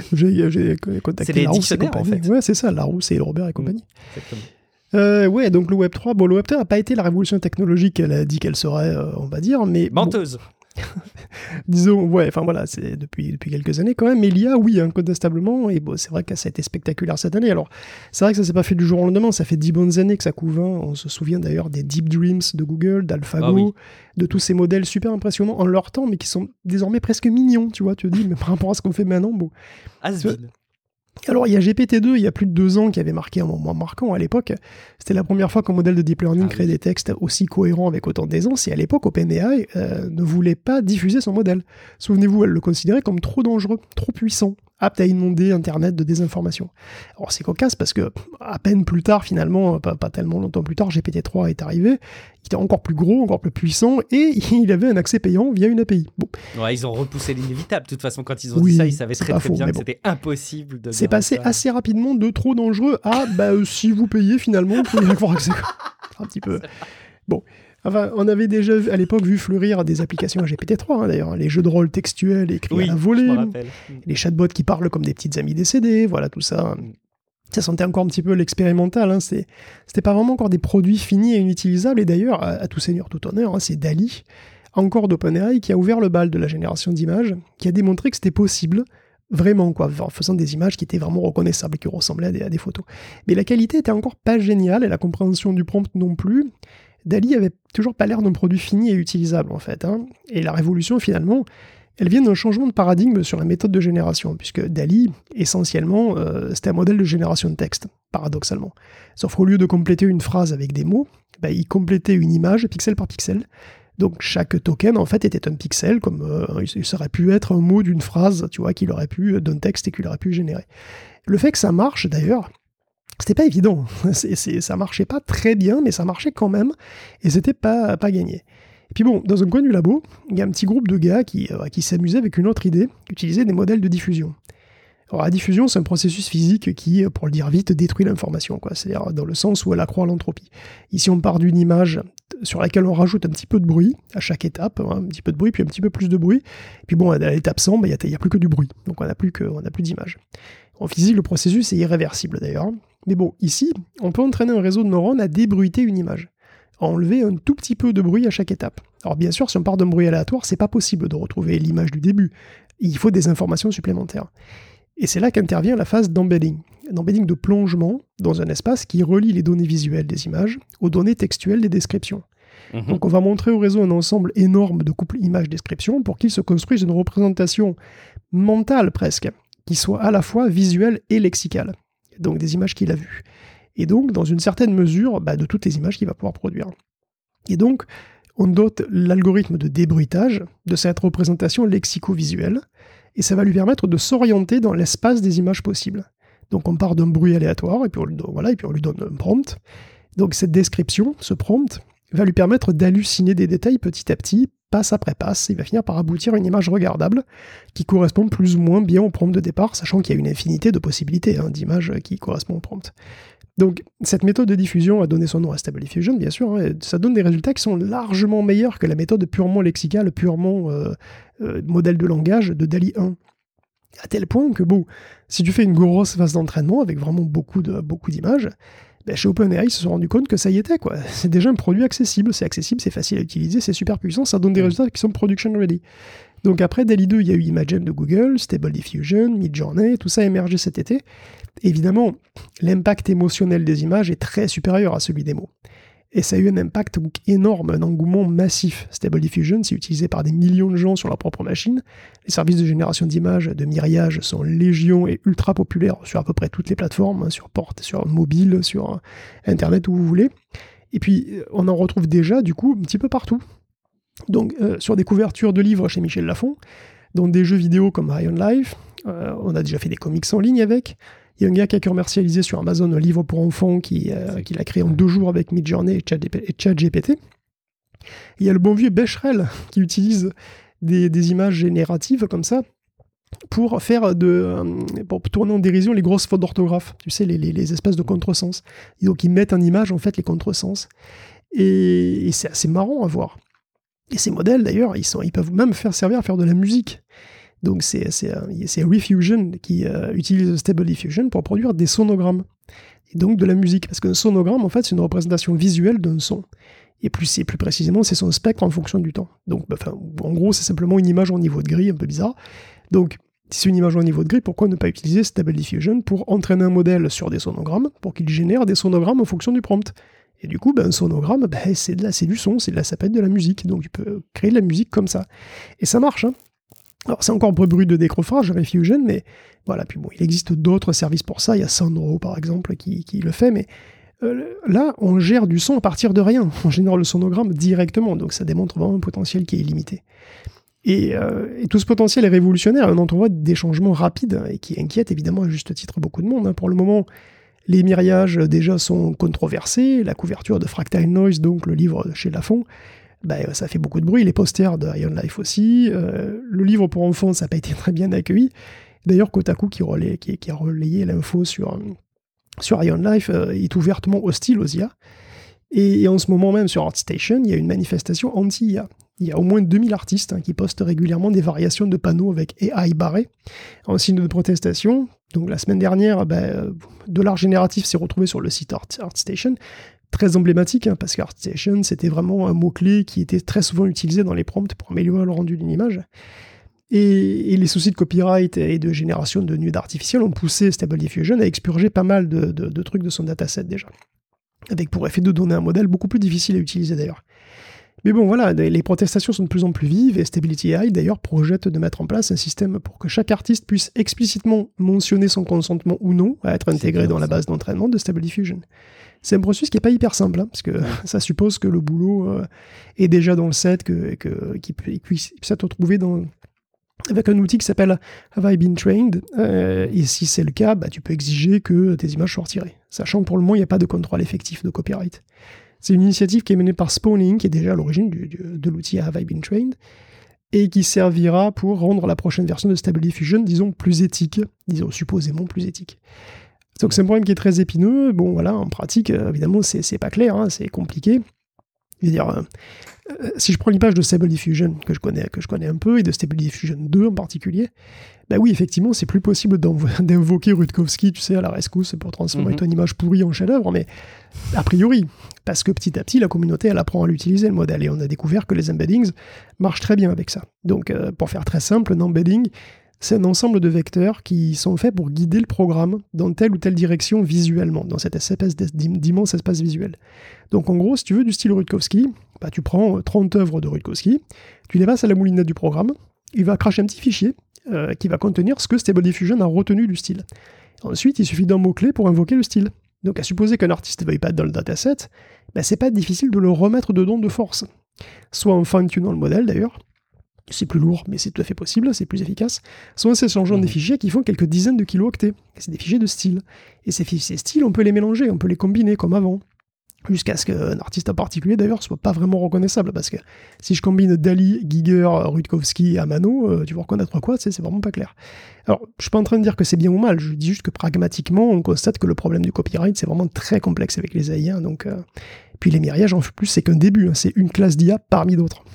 J'ai contacté
c'est les
Larousse et
dictionnaires, en
compagnie.
fait.
Ouais, c'est ça, Larousse et Robert et compagnie.
Exactement.
Ouais, donc le Web3, bon, le Web3 n'a pas été la révolution technologique qu'elle a dit qu'elle serait, on va dire, mais...
Menteuse.
Bon, disons, ouais, enfin voilà, c'est depuis quelques années quand même, mais l'IA, oui, incontestablement, et bon, c'est vrai que ça a été spectaculaire cette année. Alors, c'est vrai que ça s'est pas fait du jour au lendemain, ça fait 10 bonnes années que ça couve, hein. On se souvient d'ailleurs des Deep Dreams de Google, d'AlphaGo, de tous ces modèles super impressionnants en leur temps, mais qui sont désormais presque mignons, tu vois, tu te dis, mais par rapport à ce qu'on fait maintenant, bon...
Has-been.
Alors, il y a GPT-2, il y a plus de 2 ans, qui avait marqué un moment marquant à l'époque. C'était la première fois qu'un modèle de deep learning créait des textes aussi cohérents avec autant d'aisance, et à l'époque, OpenAI ne voulait pas diffuser son modèle. Souvenez-vous, elle le considérait comme trop dangereux, trop puissant, apte à inonder Internet de désinformation. Alors, c'est cocasse parce que, à peine plus tard, finalement, pas tellement longtemps plus tard, GPT-3 est arrivé. Il était encore plus gros, encore plus puissant, et il avait un accès payant via une API. Bon.
Ouais, ils ont repoussé l'inévitable. De toute façon, quand ils ont dit ça, ils savaient très bien que c'était impossible de...
C'est passé assez rapidement de trop dangereux à, si vous payez, finalement, vous pouvez y avoir accès. Un petit peu... Bon. Enfin, on avait déjà à l'époque vu fleurir des applications à GPT-3, hein, d'ailleurs, les jeux de rôle textuels écrits à la volée, les chatbots qui parlent comme des petites amies décédées, voilà, tout ça. Ça sentait encore un petit peu l'expérimental, hein, c'était pas vraiment encore des produits finis et inutilisables, et d'ailleurs, à tout seigneur, tout honneur, hein, c'est DALL-E, encore d'OpenAI, qui a ouvert le bal de la génération d'images, qui a démontré que c'était possible, vraiment, quoi, en faisant des images qui étaient vraiment reconnaissables, qui ressemblaient à des photos. Mais la qualité était encore pas géniale, et la compréhension du prompt non plus. DALL-E avait toujours pas l'air d'un produit fini et utilisable, en fait, hein. Et la révolution, finalement, elle vient d'un changement de paradigme sur la méthode de génération, puisque DALL-E, essentiellement, c'était un modèle de génération de texte, paradoxalement. Sauf qu'au lieu de compléter une phrase avec des mots, il complétait une image pixel par pixel. Donc chaque token, en fait, était un pixel, comme il aurait pu être un mot d'une phrase, tu vois, d'un texte et qu'il aurait pu générer. Le fait que ça marche, d'ailleurs, c'était pas évident. Ça marchait pas très bien, mais ça marchait quand même, et c'était pas gagné. Et puis bon, dans un coin du labo, il y a un petit groupe de gars qui s'amusaient avec une autre idée, utiliser des modèles de diffusion. Alors la diffusion, c'est un processus physique qui, pour le dire vite, détruit l'information, quoi. C'est-à-dire dans le sens où elle accroît l'entropie. Ici, on part d'une image sur laquelle on rajoute un petit peu de bruit à chaque étape, hein, un petit peu de bruit, puis un petit peu plus de bruit. Et puis bon, à l'étape 100, il n'y a plus que du bruit, donc on n'a plus d'image. En physique, le processus est irréversible d'ailleurs. Mais bon, ici, on peut entraîner un réseau de neurones à débruiter une image, à enlever un tout petit peu de bruit à chaque étape. Alors bien sûr, si on part d'un bruit aléatoire, c'est pas possible de retrouver l'image du début. Il faut des informations supplémentaires. Et c'est là qu'intervient la phase d'embedding. Un embedding de plongement dans un espace qui relie les données visuelles des images aux données textuelles des descriptions. Donc on va montrer au réseau un ensemble énorme de couples image-description pour qu'il se construise une représentation mentale presque, qui soit à la fois visuelle et lexicale. Donc des images qu'il a vues. Et donc, dans une certaine mesure, de toutes les images qu'il va pouvoir produire. Et donc, on dote l'algorithme de débruitage de cette représentation lexico-visuelle, et ça va lui permettre de s'orienter dans l'espace des images possibles. Donc on part d'un bruit aléatoire, et puis on lui donne un prompt. Donc cette description, ce prompt, va lui permettre d'halluciner des détails petit à petit, passe après passe, il va finir par aboutir à une image regardable qui correspond plus ou moins bien au prompt de départ, sachant qu'il y a une infinité de possibilités d'images qui correspondent au prompt. Donc cette méthode de diffusion a donné son nom à Stable Diffusion, bien sûr, et ça donne des résultats qui sont largement meilleurs que la méthode purement lexicale, purement modèle de langage de DALL-E 1. À tel point que, si tu fais une grosse phase d'entraînement avec vraiment beaucoup d'images, chez OpenAI, ils se sont rendus compte que ça y était, quoi. C'est déjà un produit accessible, c'est facile à utiliser, c'est super puissant, ça donne des résultats qui sont production ready. Donc après DALL-E 2, il y a eu Imagen de Google, Stable Diffusion, Midjourney, tout ça a émergé cet été. Évidemment, l'impact émotionnel des images est très supérieur à celui des mots. Et ça a eu un impact énorme, un engouement massif. Stable Diffusion, c'est utilisé par des millions de gens sur leur propre machine. Les services de génération d'images de myriage sont légion et ultra populaires sur à peu près toutes les plateformes, sur mobile, sur Internet, où vous voulez. Et puis, on en retrouve déjà, du coup, un petit peu partout. Donc, sur des couvertures de livres chez Michel Lafon, dans des jeux vidéo comme High on Life, on a déjà fait des comics en ligne avec. Il y a un gars qui a commercialisé sur Amazon un livre pour enfants qu'il a créé en 2 jours avec Midjourney et ChatGPT. Il y a le bon vieux Becherel qui utilise des images génératives comme ça pour tourner en dérision les grosses fautes d'orthographe, tu sais, les espèces de contresens. Et donc ils mettent en image en fait les contresens. Et c'est assez marrant à voir. Et ces modèles d'ailleurs, ils peuvent même servir à faire de la musique. Donc c'est Refusion qui utilise Stable Diffusion pour produire des sonogrammes. Et donc de la musique. Parce qu'un sonogramme, en fait, c'est une représentation visuelle d'un son. Et plus précisément, c'est son spectre en fonction du temps. Donc, en gros, c'est simplement une image en niveau de grille, un peu bizarre. Donc, si c'est une image en niveau de grille, pourquoi ne pas utiliser Stable Diffusion pour entraîner un modèle sur des sonogrammes, pour qu'il génère des sonogrammes en fonction du prompt. Et du coup, un sonogramme, c'est du son, ça peut être de la musique. Donc, tu peux créer de la musique comme ça. Et ça marche, hein. Alors, c'est encore bruit de décrochage, Refusion, mais voilà. Puis bon, il existe d'autres services pour ça. Il y a Sandro, par exemple, qui le fait, mais là, on gère du son à partir de rien. On génère le sonogramme directement, donc ça démontre vraiment un potentiel qui est illimité. Et tout ce potentiel est révolutionnaire, on entrevoit des changements rapides et qui inquiètent évidemment à juste titre beaucoup de monde. Pour le moment, les miriages déjà sont controversés, la couverture de Fractal Noise, donc le livre chez Lafon, ça fait beaucoup de bruit, les posters de Ion Life aussi, le livre pour enfants, ça n'a pas été très bien accueilli. D'ailleurs, Kotaku qui a relayé l'info sur Ion Life est ouvertement hostile aux IA. Et en ce moment même sur ArtStation, il y a une manifestation anti-IA. Il y a au moins 2000 artistes qui postent régulièrement des variations de panneaux avec AI barré en signe de protestation. Donc la semaine dernière, de l'art génératif s'est retrouvé sur le site ArtStation. Très emblématique, parce qu'ArtStation, c'était vraiment un mot-clé qui était très souvent utilisé dans les prompts pour améliorer le rendu d'une image. Et les soucis de copyright et de génération de nudes artificielles ont poussé Stable Diffusion à expurger pas mal de trucs de son dataset déjà. Avec pour effet de donner un modèle beaucoup plus difficile à utiliser d'ailleurs. Mais bon, voilà, les protestations sont de plus en plus vives et Stability AI d'ailleurs projette de mettre en place un système pour que chaque artiste puisse explicitement mentionner son consentement ou non à être intégré dans la base d'entraînement de Stable Diffusion. C'est un processus qui n'est pas hyper simple, parce que ça suppose que le boulot est déjà dans le set, qu'il puisse être retrouvé avec un outil qui s'appelle Have I Been Trained, et si c'est le cas, tu peux exiger que tes images soient retirées, sachant que pour le moment, il n'y a pas de contrôle effectif de copyright. C'est une initiative qui est menée par Spawning, qui est déjà à l'origine de l'outil Have I Been Trained, et qui servira pour rendre la prochaine version de Stable Diffusion, disons, plus éthique, supposément plus éthique. Donc c'est un problème qui est très épineux. Bon, voilà, en pratique, évidemment, c'est pas clair, c'est compliqué. Je veux dire, si je prends l'image de Stable Diffusion, que je connais un peu, et de Stable Diffusion 2 en particulier, oui, effectivement, c'est plus possible d'invoquer Rutkowski, tu sais, à la rescousse pour transformer ton image pourrie en chef-d'œuvre, mais a priori, parce que petit à petit, la communauté, elle apprend à l'utiliser, le modèle, et on a découvert que les embeddings marchent très bien avec ça. Donc, pour faire très simple, un embedding, c'est un ensemble de vecteurs qui sont faits pour guider le programme dans telle ou telle direction visuellement, dans cette espèce d'immense espace visuel. Donc en gros, si tu veux du style Rutkowski, tu prends 30 œuvres de Rutkowski, tu les passes à la moulinette du programme, il va cracher un petit fichier qui va contenir ce que Stable Diffusion a retenu du style. Ensuite, il suffit d'un mot-clé pour invoquer le style. Donc à supposer qu'un artiste ne veuille pas être dans le dataset, c'est pas difficile de le remettre dedans de force. Soit en fine-tunant le modèle d'ailleurs, c'est plus lourd, mais c'est tout à fait possible, c'est plus efficace. Soit en s'échangeant des fichiers qui font quelques dizaines de kilooctets. C'est des fichiers de style. Et ces fichiers styles, on peut les mélanger, on peut les combiner comme avant. Jusqu'à ce qu'un artiste en particulier, d'ailleurs, soit pas vraiment reconnaissable. Parce que si je combine Dali, Giger, Rutkowski, Amano, tu vas reconnaître quoi, c'est vraiment pas clair. Alors, je suis pas en train de dire que c'est bien ou mal, je dis juste que pragmatiquement, on constate que le problème du copyright, c'est vraiment très complexe avec les AI. Donc, puis les miriages, en plus, c'est qu'un début, c'est une classe d'IA parmi d'autres.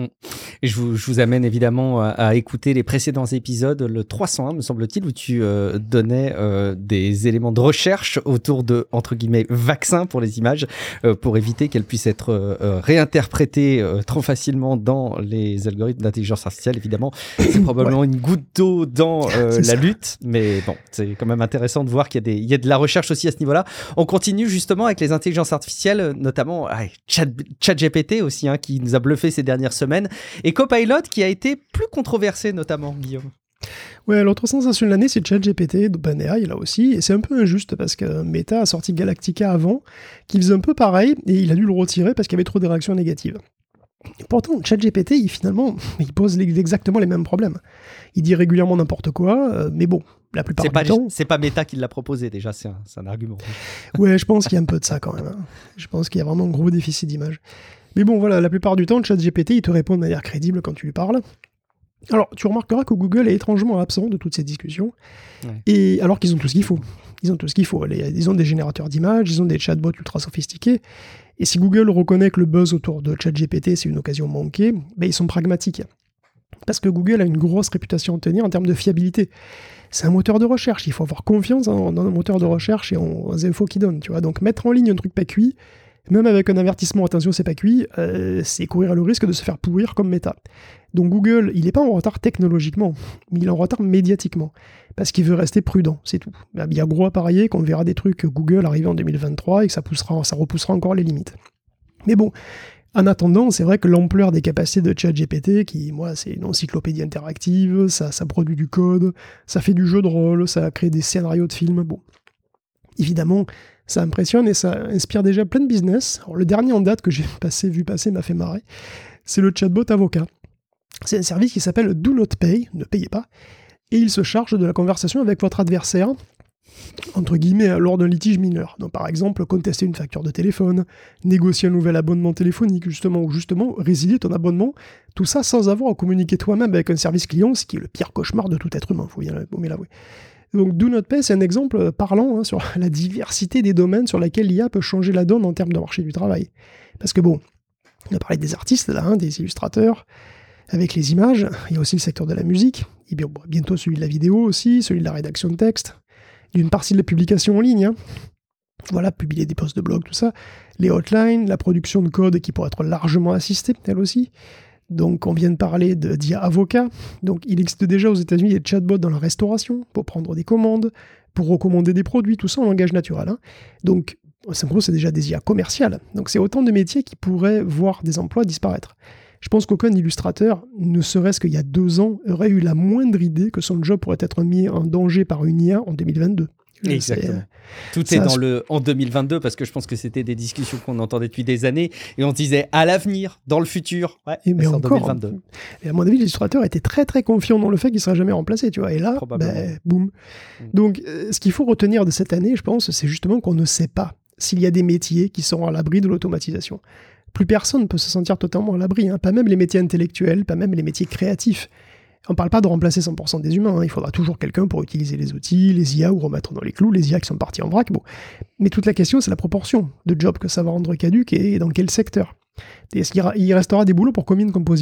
Et je vous amène évidemment à écouter les précédents épisodes, le 301 me semble-t-il, où tu donnais des éléments de recherche autour de, entre guillemets, vaccins pour les images, pour éviter qu'elles puissent être réinterprétées trop facilement dans les algorithmes d'intelligence artificielle. Évidemment, c'est probablement une goutte d'eau dans la lutte, mais bon, c'est quand même intéressant de voir qu'il y a de la recherche aussi à ce niveau-là. On continue justement avec les intelligences artificielles, notamment ChatGPT aussi, qui nous a bluffé ces dernières semaines, et Copilot qui a été plus controversé notamment, Guillaume.
Ouais, l'autre sensation de l'année, c'est ChatGPT d'OpenAI, là aussi, et c'est un peu injuste parce que Meta a sorti Galactica avant, qui faisait un peu pareil, et il a dû le retirer parce qu'il y avait trop de réactions négatives. Et pourtant, ChatGPT, il pose exactement les mêmes problèmes. Il dit régulièrement n'importe quoi, mais bon, la plupart du temps...
C'est pas Meta qui l'a proposé, déjà, c'est un argument.
Ouais, je pense qu'il y a un peu de ça quand même. Je pense qu'il y a vraiment un gros déficit d'image. Mais bon, voilà, la plupart du temps, ChatGPT, il te répond de manière crédible quand tu lui parles. Alors, tu remarqueras que Google est étrangement absent de toutes ces discussions, et alors qu'ils ont tout ce qu'il faut. Ils ont tout ce qu'il faut. Ils ont des générateurs d'images, ils ont des chatbots ultra sophistiqués, et si Google reconnaît que le buzz autour de ChatGPT, c'est une occasion manquée, ben ils sont pragmatiques. Parce que Google a une grosse réputation à tenir en termes de fiabilité. C'est un moteur de recherche, il faut avoir confiance dans un moteur de recherche et aux infos qu'il donne, tu vois. Donc mettre en ligne un truc pas cuit, même avec un avertissement, attention c'est pas cuit, c'est courir le risque de se faire pourrir comme Meta. Donc Google, il n'est pas en retard technologiquement, mais il est en retard médiatiquement, parce qu'il veut rester prudent, c'est tout. Il y a gros à parier qu'on verra des trucs Google arriver en 2023 et que ça repoussera encore les limites. Mais bon, en attendant, c'est vrai que l'ampleur des capacités de ChatGPT, qui, moi, c'est une encyclopédie interactive, ça produit du code, ça fait du jeu de rôle, ça crée des scénarios de films, bon. Évidemment, ça impressionne et ça inspire déjà plein de business. Alors, le dernier en date que j'ai vu passer m'a fait marrer, c'est le chatbot Avocat. C'est un service qui s'appelle Do Not Pay, ne payez pas, et il se charge de la conversation avec votre adversaire, entre guillemets, lors d'un litige mineur. Donc, par exemple, contester une facture de téléphone, négocier un nouvel abonnement téléphonique, ou justement résilier ton abonnement, tout ça sans avoir à communiquer toi-même avec un service client, ce qui est le pire cauchemar de tout être humain, faut bien l'avouer. Donc, Do Not Pay, c'est un exemple parlant sur la diversité des domaines sur lesquels l'IA peut changer la donne en termes de marché du travail. Parce que bon, on a parlé des artistes, là, des illustrateurs, avec les images, il y a aussi le secteur de la musique, et bien, bientôt celui de la vidéo aussi, celui de la rédaction de texte, d'une partie de la publication en ligne, voilà, publier des posts de blog, tout ça, les hotlines, la production de code qui pourrait être largement assistée, elle aussi. Donc on vient de parler d'IA Avocat, donc il existe déjà aux États-Unis des chatbots dans la restauration, pour prendre des commandes, pour recommander des produits, tout ça en langage naturel. Donc en gros c'est déjà des IA commerciales, donc c'est autant de métiers qui pourraient voir des emplois disparaître. Je pense qu'aucun illustrateur, ne serait-ce qu'il y a 2 ans, aurait eu la moindre idée que son job pourrait être mis en danger par une IA en 2022.
Exactement. Tout est dans le en 2022 parce que je pense que c'était des discussions qu'on entendait depuis des années et on disait à l'avenir, dans le futur. Ouais, mais en 2022.
Et à mon avis, l'illustrateur était très très confiant dans le fait qu'il ne serait jamais remplacé, tu vois. Et là, boum. Donc, ce qu'il faut retenir de cette année, je pense, c'est justement qu'on ne sait pas s'il y a des métiers qui seront à l'abri de l'automatisation. Plus personne ne peut se sentir totalement à l'abri, pas même les métiers intellectuels, pas même les métiers créatifs. On ne parle pas de remplacer 100% des humains, il faudra toujours quelqu'un pour utiliser les outils, les IA ou remettre dans les clous les IA qui sont partis en vrac. Bon. Mais toute la question, c'est la proportion de jobs que ça va rendre caduques et dans quel secteur. Est-ce qu'il restera des boulots pour combien de compositeurs ?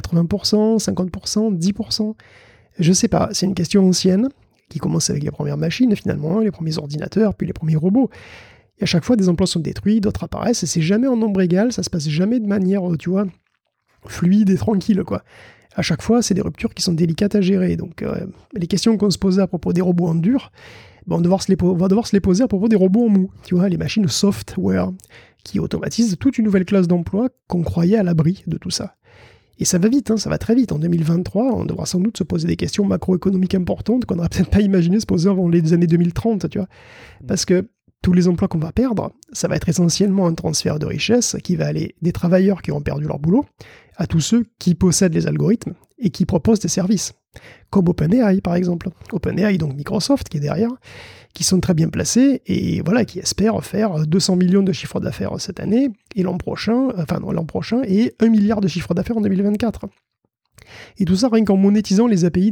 80%, 50%, 10%? Je ne sais pas, c'est une question ancienne qui commence avec les premières machines finalement, les premiers ordinateurs, puis les premiers robots. Et à chaque fois, des emplois sont détruits, d'autres apparaissent, et c'est jamais en nombre égal, ça se passe jamais de manière, tu vois, fluide et tranquille, quoi. À chaque fois, c'est des ruptures qui sont délicates à gérer. Donc, les questions qu'on se posait à propos des robots en dur, on va devoir se les poser à propos des robots en mou. Tu vois, les machines software qui automatisent toute une nouvelle classe d'emplois qu'on croyait à l'abri de tout ça. Et ça va vite, ça va très vite. En 2023, on devra sans doute se poser des questions macroéconomiques importantes qu'on n'aurait peut-être pas imaginé se poser avant les années 2030, tu vois. Parce que tous les emplois qu'on va perdre, ça va être essentiellement un transfert de richesse qui va aller des travailleurs qui ont perdu leur boulot à tous ceux qui possèdent les algorithmes et qui proposent des services. Comme OpenAI, par exemple. OpenAI, donc Microsoft, qui est derrière, qui sont très bien placés et voilà, qui espèrent faire 200 millions de chiffre d'affaires cette année et l'an prochain et 1 milliard de chiffre d'affaires en 2024. Et tout ça rien qu'en monétisant les API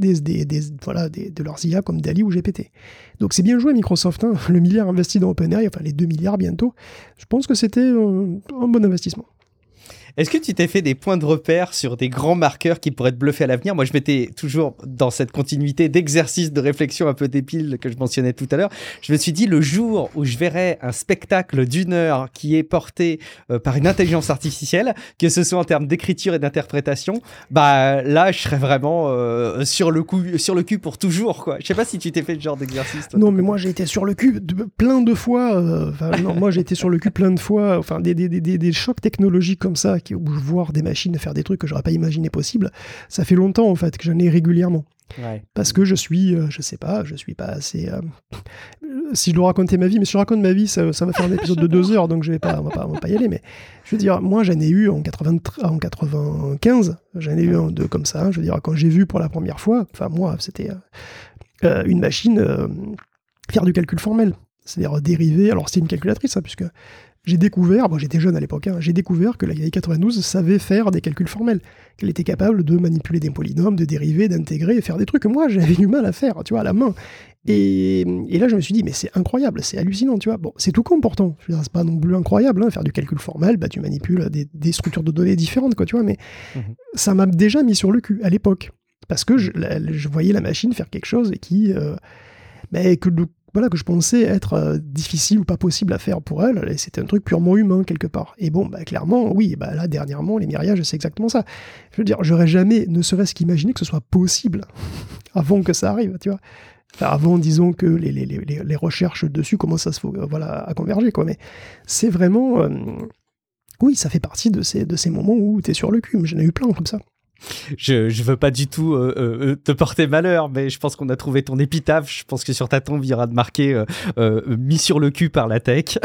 de leurs IA comme DALL-E ou GPT. Donc c'est bien joué Microsoft, le milliard investi dans OpenAI, enfin les 2 milliards bientôt, je pense que c'était un bon investissement.
Est-ce que tu t'es fait des points de repère sur des grands marqueurs qui pourraient te bluffer à l'avenir ? Moi, je m'étais toujours dans cette continuité d'exercice de réflexion un peu débile que je mentionnais tout à l'heure. Je me suis dit, le jour où je verrai un spectacle d'1 heure qui est porté par une intelligence artificielle, que ce soit en termes d'écriture et d'interprétation, là, je serais vraiment sur le cul pour toujours, quoi. Je sais pas si tu t'es fait ce genre d'exercice. Toi,
non, mais moi, j'ai été sur le cul plein de fois. Moi, j'ai été sur le cul plein de fois. Enfin, des chocs technologiques comme ça, où je vois des machines faire des trucs que j'aurais pas imaginé possible, ça fait longtemps en fait que j'en ai régulièrement. Ouais. Parce que je suis pas assez... si je dois raconter ma vie, mais si je raconte ma vie, ça va faire un épisode de 2 heures, donc on va pas y aller, mais je veux dire, moi j'en ai eu en 95, j'en ai eu un deux comme ça, je veux dire, quand j'ai vu pour la première fois, enfin moi, c'était une machine faire du calcul formel. c'est-à-dire dériver. Alors c'est une calculatrice, puisque j'ai découvert, j'étais jeune à l'époque, j'ai découvert que la AI 92 savait faire des calculs formels, qu'elle était capable de manipuler des polynômes, de dériver, d'intégrer, et faire des trucs que moi j'avais du mal à faire, tu vois, à la main. Et là je me suis dit, mais c'est incroyable, c'est hallucinant, tu vois. Bon, c'est tout con pourtant, je veux dire, c'est pas non plus incroyable, faire du calcul formel, tu manipules des structures de données différentes, quoi, tu vois, mais ça m'a déjà mis sur le cul à l'époque, parce que je voyais la machine faire quelque chose et que je pensais être difficile ou pas possible à faire pour elle, et c'était un truc purement humain quelque part. Et bon, clairement, oui, là, dernièrement, les miriages, c'est exactement ça. Je veux dire, j'aurais jamais, ne serait-ce qu'imaginé que ce soit possible avant que ça arrive, tu vois. Enfin, avant, disons que les recherches dessus commencent à converger, quoi. Mais c'est vraiment... oui, ça fait partie de ces moments où t'es sur le cul, mais j'en ai eu plein comme ça.
Je veux pas du tout te porter malheur, mais je pense qu'on a trouvé ton épitaphe. Je pense que sur ta tombe, il y aura de marqué mis sur le cul par la tech.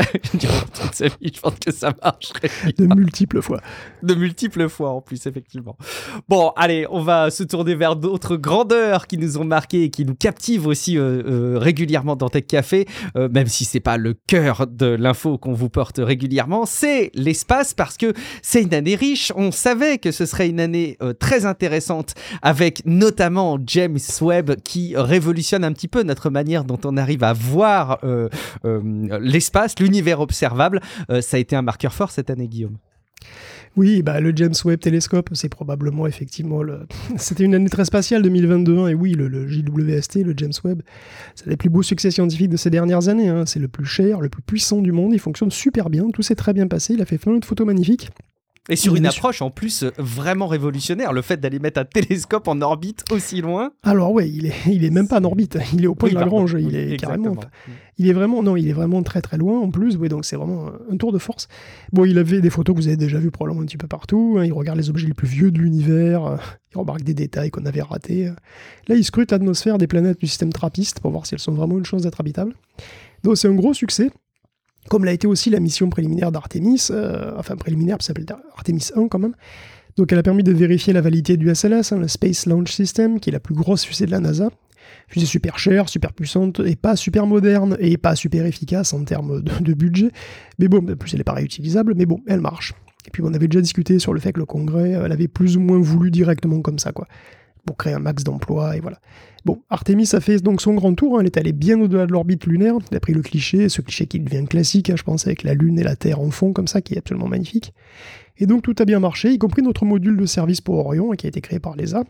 Je pense que ça marcherait.
De multiples fois.
De multiples fois en plus, effectivement. Bon, allez, on va se tourner vers d'autres grandeurs qui nous ont marqué et qui nous captivent aussi régulièrement dans Tech Café, même si c'est pas le cœur de l'info qu'on vous porte régulièrement. C'est l'espace, parce que c'est une année riche. On savait que ce serait une année très intéressante, avec notamment James Webb qui révolutionne un petit peu notre manière dont on arrive à voir l'espace, l'univers observable. Ça a été un marqueur fort cette année, Guillaume.
Oui, le James Webb Télescope, c'est probablement effectivement C'était une année très spatiale 2022, et oui, le JWST, le James Webb, c'est les plus beaux succès scientifiques de ces dernières années. C'est le plus cher, le plus puissant du monde, il fonctionne super bien, tout s'est très bien passé, il a fait plein de photos magnifiques.
Et sur une approche en plus vraiment révolutionnaire, le fait d'aller mettre un télescope en orbite aussi loin.
Alors ouais, il est même pas en orbite, il est au point de Lagrange, il est carrément. Il est vraiment très très loin en plus, donc c'est vraiment un tour de force. Bon, il avait des photos que vous avez déjà vues probablement un petit peu partout, il regarde les objets les plus vieux de l'univers, il remarque des détails qu'on avait ratés. Là, il scrute l'atmosphère des planètes du système trappiste pour voir si elles sont vraiment une chance d'être habitables. Donc c'est un gros succès. Comme l'a été aussi la mission préliminaire d'Artemis, préliminaire, ça s'appelle Artemis 1 quand même. Donc elle a permis de vérifier la validité du SLS, le Space Launch System, qui est la plus grosse fusée de la NASA. Fusée super chère, super puissante, et pas super moderne, et pas super efficace en termes de budget. Mais bon, en plus elle n'est pas réutilisable, mais bon, elle marche. Et puis on avait déjà discuté sur le fait que le Congrès l'avait plus ou moins voulu directement comme ça, quoi, pour créer un max d'emplois, et voilà. Bon, Artemis a fait donc son grand tour, elle est allée bien au-delà de l'orbite lunaire, elle a pris le cliché, ce cliché qui devient classique, je pense, avec la Lune et la Terre en fond, comme ça, qui est absolument magnifique. Et donc tout a bien marché, y compris notre module de service pour Orion, qui a été créé par l'ESA.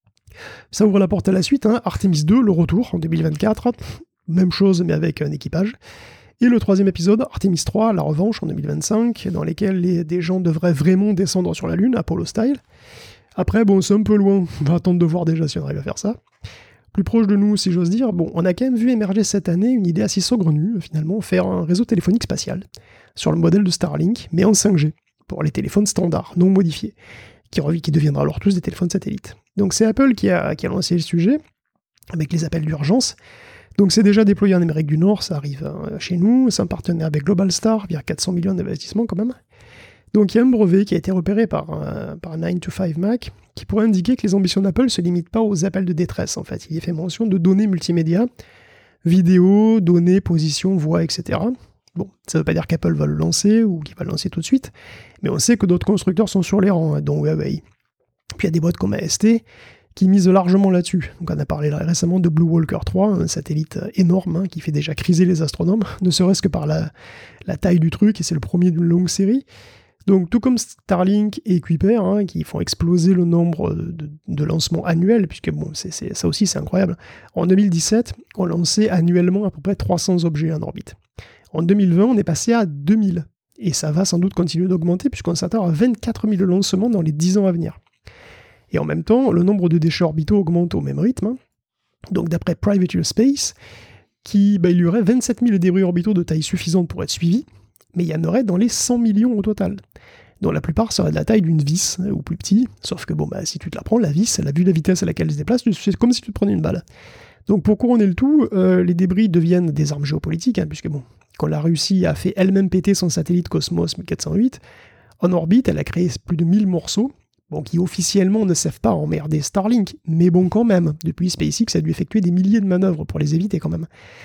Ça ouvre la porte à la suite, Artemis 2, le retour, en 2024, même chose, mais avec un équipage. Et le troisième épisode, Artemis 3, la revanche, en 2025, dans lesquels des gens devraient vraiment descendre sur la Lune, Apollo style. Après, bon, c'est un peu loin, on va attendre de voir déjà si on arrive à faire ça. Plus proche de nous, si j'ose dire, bon, on a quand même vu émerger cette année une idée assez saugrenue, finalement, faire un réseau téléphonique spatial, sur le modèle de Starlink, mais en 5G, pour les téléphones standards, non modifiés, qui deviendront alors tous des téléphones satellites. Donc c'est Apple qui a lancé le sujet, avec les appels d'urgence. Donc c'est déjà déployé en Amérique du Nord, ça arrive chez nous, c'est un partenaire avec Globalstar, via 400 millions d'investissements quand même. Donc il y a un brevet qui a été repéré par 9to5Mac, qui pourrait indiquer que les ambitions d'Apple ne se limitent pas aux appels de détresse, en fait. Il y est fait mention de données multimédia, vidéo, données, position, voix, etc. Bon, ça ne veut pas dire qu'Apple va le lancer, ou qu'il va le lancer tout de suite, mais on sait que d'autres constructeurs sont sur les rangs, dont Huawei. Puis il y a des boîtes comme AST, qui misent largement là-dessus. Donc on a parlé récemment de Blue Walker 3, un satellite énorme, qui fait déjà criser les astronomes, ne serait-ce que par la taille du truc, et c'est le premier d'une longue série. Donc tout comme Starlink et Kuiper, qui font exploser le nombre de lancements annuels, puisque bon, ça aussi c'est incroyable. En 2017, on lançait annuellement à peu près 300 objets en orbite. En 2020, on est passé à 2000. Et ça va sans doute continuer d'augmenter, puisqu'on s'attend à 24 000 lancements dans les 10 ans à venir. Et en même temps, le nombre de déchets orbitaux augmente au même rythme. Donc d'après Private Space, il y aurait 27 000 débris orbitaux de taille suffisante pour être suivis, mais il y en aurait dans les 100 millions au total. dont la plupart seraient de la taille d'une vis, ou plus petit, sauf que si tu te la prends, la vis, elle a vu la vitesse à laquelle elle se déplace, c'est comme si tu te prenais une balle. Donc pour couronner le tout, les débris deviennent des armes géopolitiques, puisque quand la Russie a fait elle-même péter son satellite Cosmos 1408, en orbite, elle a créé plus de 1000 morceaux, qui officiellement ne servent pas à emmerder Starlink, mais quand même, depuis SpaceX a dû effectuer des milliers de manœuvres pour les éviter quand même.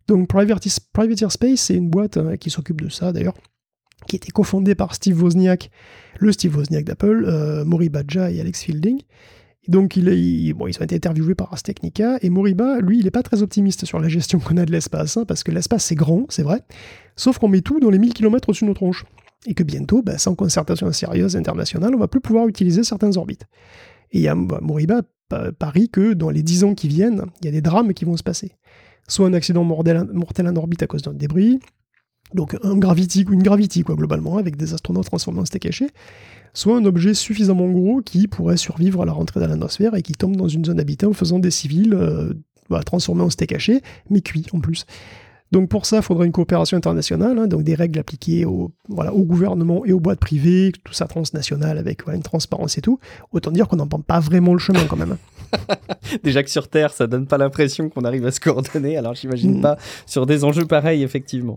Donc Privateer Space, c'est une boîte qui s'occupe de ça d'ailleurs, qui a été cofondée par Steve Wozniak, le Steve Wozniak d'Apple, Mori Badja et Alex Fielding. Donc ils ont été interviewés par Ars Technica, et Moriba, lui, il n'est pas très optimiste sur la gestion qu'on a de l'espace, parce que l'espace c'est grand, c'est vrai, sauf qu'on met tout dans les 1000 km au-dessus de nos tronches, et que bientôt, sans concertation sérieuse internationale, on va plus pouvoir utiliser certaines orbites. Et Moriba parie que dans les 10 ans qui viennent, il y a des drames qui vont se passer. Soit un accident mortel en orbite à cause d'un débris, donc une gravity globalement, avec des astronautes transformés en steak caché, soit un objet suffisamment gros qui pourrait survivre à la rentrée dans l'atmosphère et qui tombe dans une zone habitée en faisant des civils transformés en steak haché, mais cuits en plus. Donc pour ça, il faudrait une coopération internationale, donc des règles appliquées au gouvernement et aux boîtes privées, tout ça transnational avec une transparence et tout. Autant dire qu'on n'en prend pas vraiment le chemin quand même.
Déjà que sur Terre, ça donne pas l'impression qu'on arrive à se coordonner, alors j'imagine pas sur des enjeux pareils, effectivement.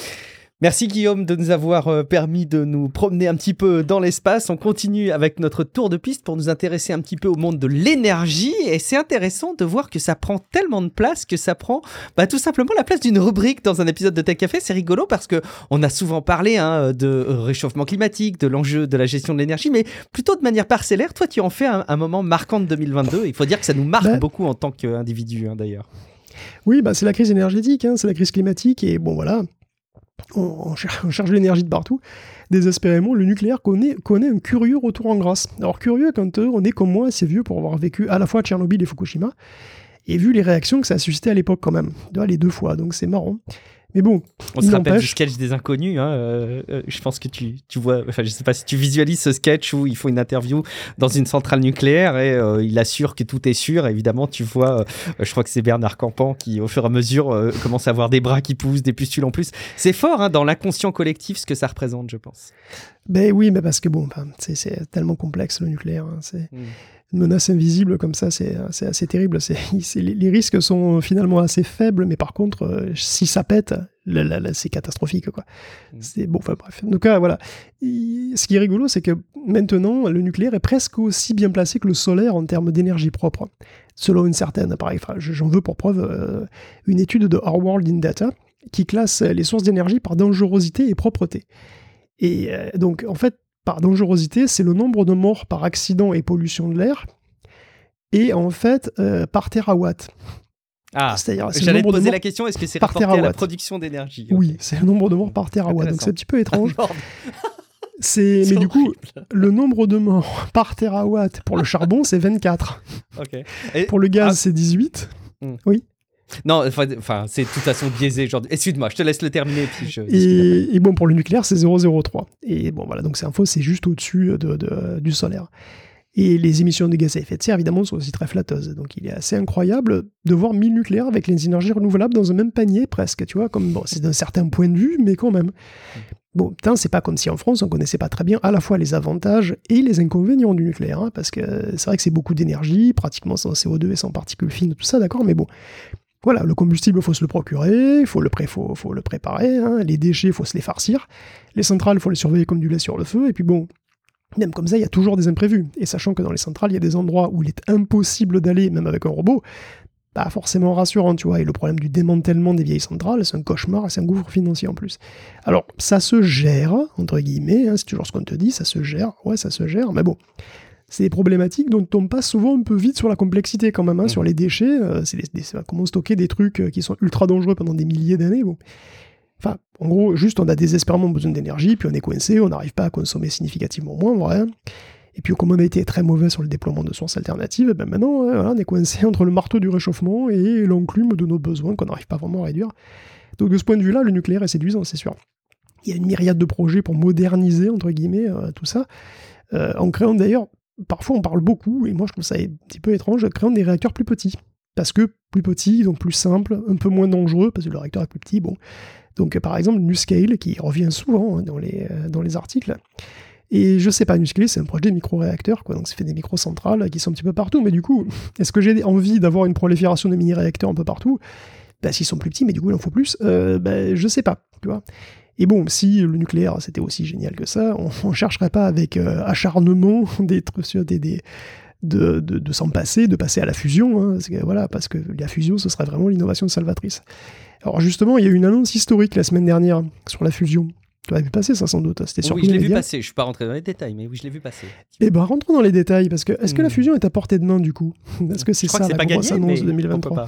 Merci Guillaume de nous avoir permis de nous promener un petit peu dans l'espace. On continue avec notre tour de piste pour nous intéresser un petit peu au monde de l'énergie. Et c'est intéressant de voir que ça prend tellement de place que ça prend tout simplement la place d'une rubrique dans un épisode de Tech Café. C'est rigolo parce qu'on a souvent parlé de réchauffement climatique, de l'enjeu de la gestion de l'énergie, mais plutôt de manière parcellaire. Toi, tu en fais un moment marquant de 2022. Il faut dire que ça nous marque beaucoup en tant qu'individu d'ailleurs.
Oui, c'est la crise énergétique, c'est la crise climatique. Et bon, voilà. On cherche de l'énergie de partout. Désespérément, le nucléaire connaît un curieux retour en grâce. Alors curieux quand on est comme moi assez vieux pour avoir vécu à la fois Tchernobyl et Fukushima, et vu les réactions que ça a suscité à l'époque quand même, les 2 fois, donc c'est marrant. Mais bon,
on se rappelle du sketch des inconnus, je pense que tu vois, je sais pas si tu visualises ce sketch où ils font une interview dans une centrale nucléaire et il assure que tout est sûr. Évidemment, tu vois, je crois que c'est Bernard Campan qui, au fur et à mesure, commence à avoir des bras qui poussent, des pustules en plus. C'est fort dans l'inconscient collectif ce que ça représente, je pense.
Ben oui, mais parce que c'est tellement complexe le nucléaire. C'est une menace invisible comme ça, c'est assez terrible. Les risques sont finalement assez faibles, mais par contre, si ça pète, c'est catastrophique, quoi. Bref. En tout cas, voilà. Ce qui est rigolo, c'est que maintenant, le nucléaire est presque aussi bien placé que le solaire en termes d'énergie propre, selon une certaine. Pareil, j'en veux pour preuve une étude de Our World in Data qui classe les sources d'énergie par dangerosité et propreté. Et donc, en fait, par dangerosité, c'est le nombre de morts par accident et pollution de l'air, et en fait, par terawatt.
C'est-à-dire, j'allais te poser la question, est-ce que c'est rapporté à la production d'énergie?
Oui, c'est le nombre de morts par terawatt, donc c'est un petit peu étrange. Mais du coup, le nombre de morts par terawatt pour le charbon, c'est 24.
Okay.
Pour le gaz, c'est 18. Oui.
Non, c'est de toute façon biaisé. Excuse-moi, je te laisse le terminer. Puis
et bon, pour le nucléaire, c'est 0,03. Et bon, voilà, donc c'est juste au-dessus du solaire. Et les émissions de gaz à effet de serre, évidemment, sont aussi très flatteuses. Donc il est assez incroyable de voir 1000 nucléaires avec les énergies renouvelables dans un même panier, presque, tu vois, c'est d'un certain point de vue, mais quand même. Bon, c'est pas comme si en France, on connaissait pas très bien à la fois les avantages et les inconvénients du nucléaire, parce que c'est vrai que c'est beaucoup d'énergie, pratiquement sans CO2 et sans particules fines, tout ça, d'accord, mais bon. Voilà, le combustible, il faut se le procurer, il faut le préparer, les déchets, il faut se les farcir, les centrales, il faut les surveiller comme du lait sur le feu, et puis bon, même comme ça, il y a toujours des imprévus. Et sachant que dans les centrales, il y a des endroits où il est impossible d'aller, même avec un robot, pas forcément rassurant, tu vois, et le problème du démantèlement des vieilles centrales, c'est un cauchemar, et c'est un gouffre financier en plus. Alors, ça se gère, entre guillemets, c'est toujours ce qu'on te dit, ça se gère, mais bon... C'est des problématiques dont on passe souvent un peu vite sur la complexité quand même, sur les déchets. Comment stocker des trucs qui sont ultra dangereux pendant des milliers d'années. Bon. Enfin, en gros, juste on a désespérément besoin d'énergie, puis on est coincé, on n'arrive pas à consommer significativement moins, vrai. Et puis comme on a été très mauvais sur le déploiement de sources alternatives, maintenant on est coincé entre le marteau du réchauffement et l'enclume de nos besoins qu'on n'arrive pas vraiment à réduire. Donc de ce point de vue-là, le nucléaire est séduisant, c'est sûr. Il y a une myriade de projets pour moderniser, entre guillemets, tout ça, en créant d'ailleurs... Parfois, on parle beaucoup, et moi je trouve ça un petit peu étrange, créant des réacteurs plus petits. Parce que plus petits, donc plus simples, un peu moins dangereux, parce que le réacteur est plus petit. Bon. Donc par exemple, NuScale, qui revient souvent dans les articles. Et je sais pas, NuScale, c'est un projet de micro-réacteurs, quoi. Donc ça fait des micro-centrales qui sont un petit peu partout. Mais du coup, est-ce que j'ai envie d'avoir une prolifération de mini-réacteurs un peu partout? S'ils sont plus petits, mais du coup il en faut plus, je sais pas, tu vois. Et bon, si le nucléaire c'était aussi génial que ça, on chercherait pas avec acharnement de s'en passer, de passer à la fusion, hein, parce que la fusion, ce serait vraiment l'innovation salvatrice. Alors justement, il y a eu une annonce historique la semaine dernière sur la fusion. Tu l'as vu passer ça sans doute, c'était sur
Oui, je l'ai vu passer, je ne suis pas rentré dans les détails, mais oui, je l'ai vu passer.
Eh ben, rentrons dans les détails, parce que est-ce que la fusion est à portée de main du coup? Est-ce que c'est ça la grosse annonce de 2023?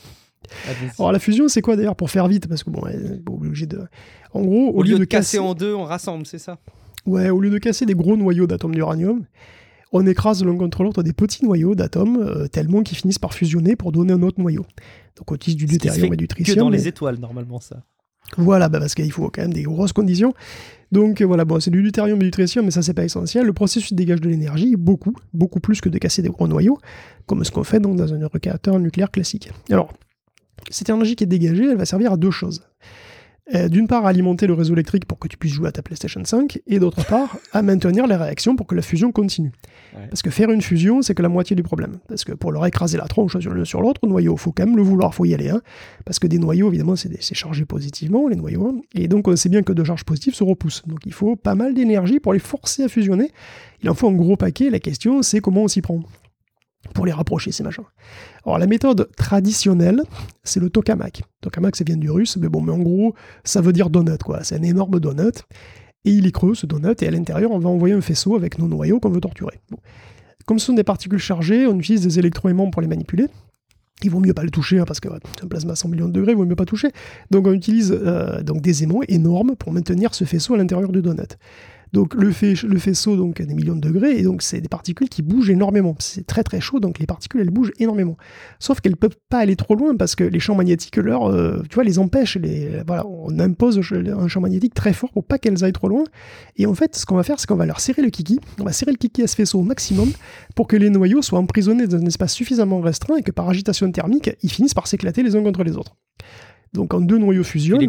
Alors la fusion, c'est quoi d'ailleurs, pour faire vite? Parce que bon, on est obligé de... En gros,
au lieu de casser en deux, on rassemble, c'est ça?
Ouais, au lieu de casser des gros noyaux d'atomes d'uranium, on écrase l'un contre l'autre des petits noyaux d'atomes tellement qu'ils finissent par fusionner pour donner un autre noyau. Donc on utilise du deutérium et du tritium.
Que dans les étoiles, normalement, ça.
Voilà, parce qu'il faut quand même des grosses conditions. Donc voilà, bon, c'est du deutérium et du tritium, mais ça, c'est pas essentiel. Le processus dégage de l'énergie, beaucoup plus que de casser des gros noyaux, comme ce qu'on fait donc, dans un réacteur nucléaire classique. Alors, cette énergie qui est dégagée, elle va servir à deux choses. D'une part, à alimenter le réseau électrique pour que tu puisses jouer à ta PlayStation 5, et d'autre part, à maintenir les réactions pour que la fusion continue. Ouais. Parce que faire une fusion, c'est que la moitié du problème. Parce que pour leur écraser la tronche l'un sur l'autre, noyau, il faut quand même le vouloir, il faut y aller. Hein, parce que des noyaux, évidemment, c'est chargé positivement, les noyaux. Hein, et donc, on sait bien que deux charges positives se repoussent. Donc, il faut pas mal d'énergie pour les forcer à fusionner. Il en faut un gros paquet. La question, c'est comment on s'y prend pour les rapprocher, ces machins. Alors, la méthode traditionnelle, c'est le tokamak. Tokamak, ça vient du russe, mais en gros, ça veut dire donut, quoi. C'est un énorme donut, et il est creux, ce donut, et à l'intérieur, on va envoyer un faisceau avec nos noyaux qu'on veut torturer. Bon. Comme ce sont des particules chargées, on utilise des électroaimants pour les manipuler. Il vaut mieux pas le toucher, hein, parce que c'est un plasma à 100 millions de degrés, il vaut mieux pas toucher. Donc, on utilise donc des aimants énormes pour maintenir ce faisceau à l'intérieur du donut. Donc le faisceau donc, a des millions de degrés, et donc c'est des particules qui bougent énormément. C'est très très chaud, donc les particules elles bougent énormément. Sauf qu'elles ne peuvent pas aller trop loin, parce que les champs magnétiques les empêchent. On impose un champ magnétique très fort pour pas qu'elles aillent trop loin. Et en fait, ce qu'on va faire, c'est qu'on va leur serrer le kiki. On va serrer le kiki à ce faisceau au maximum pour que les noyaux soient emprisonnés dans un espace suffisamment restreint et que par agitation thermique, ils finissent par s'éclater les uns contre les autres. Donc quand deux noyaux fusionnent...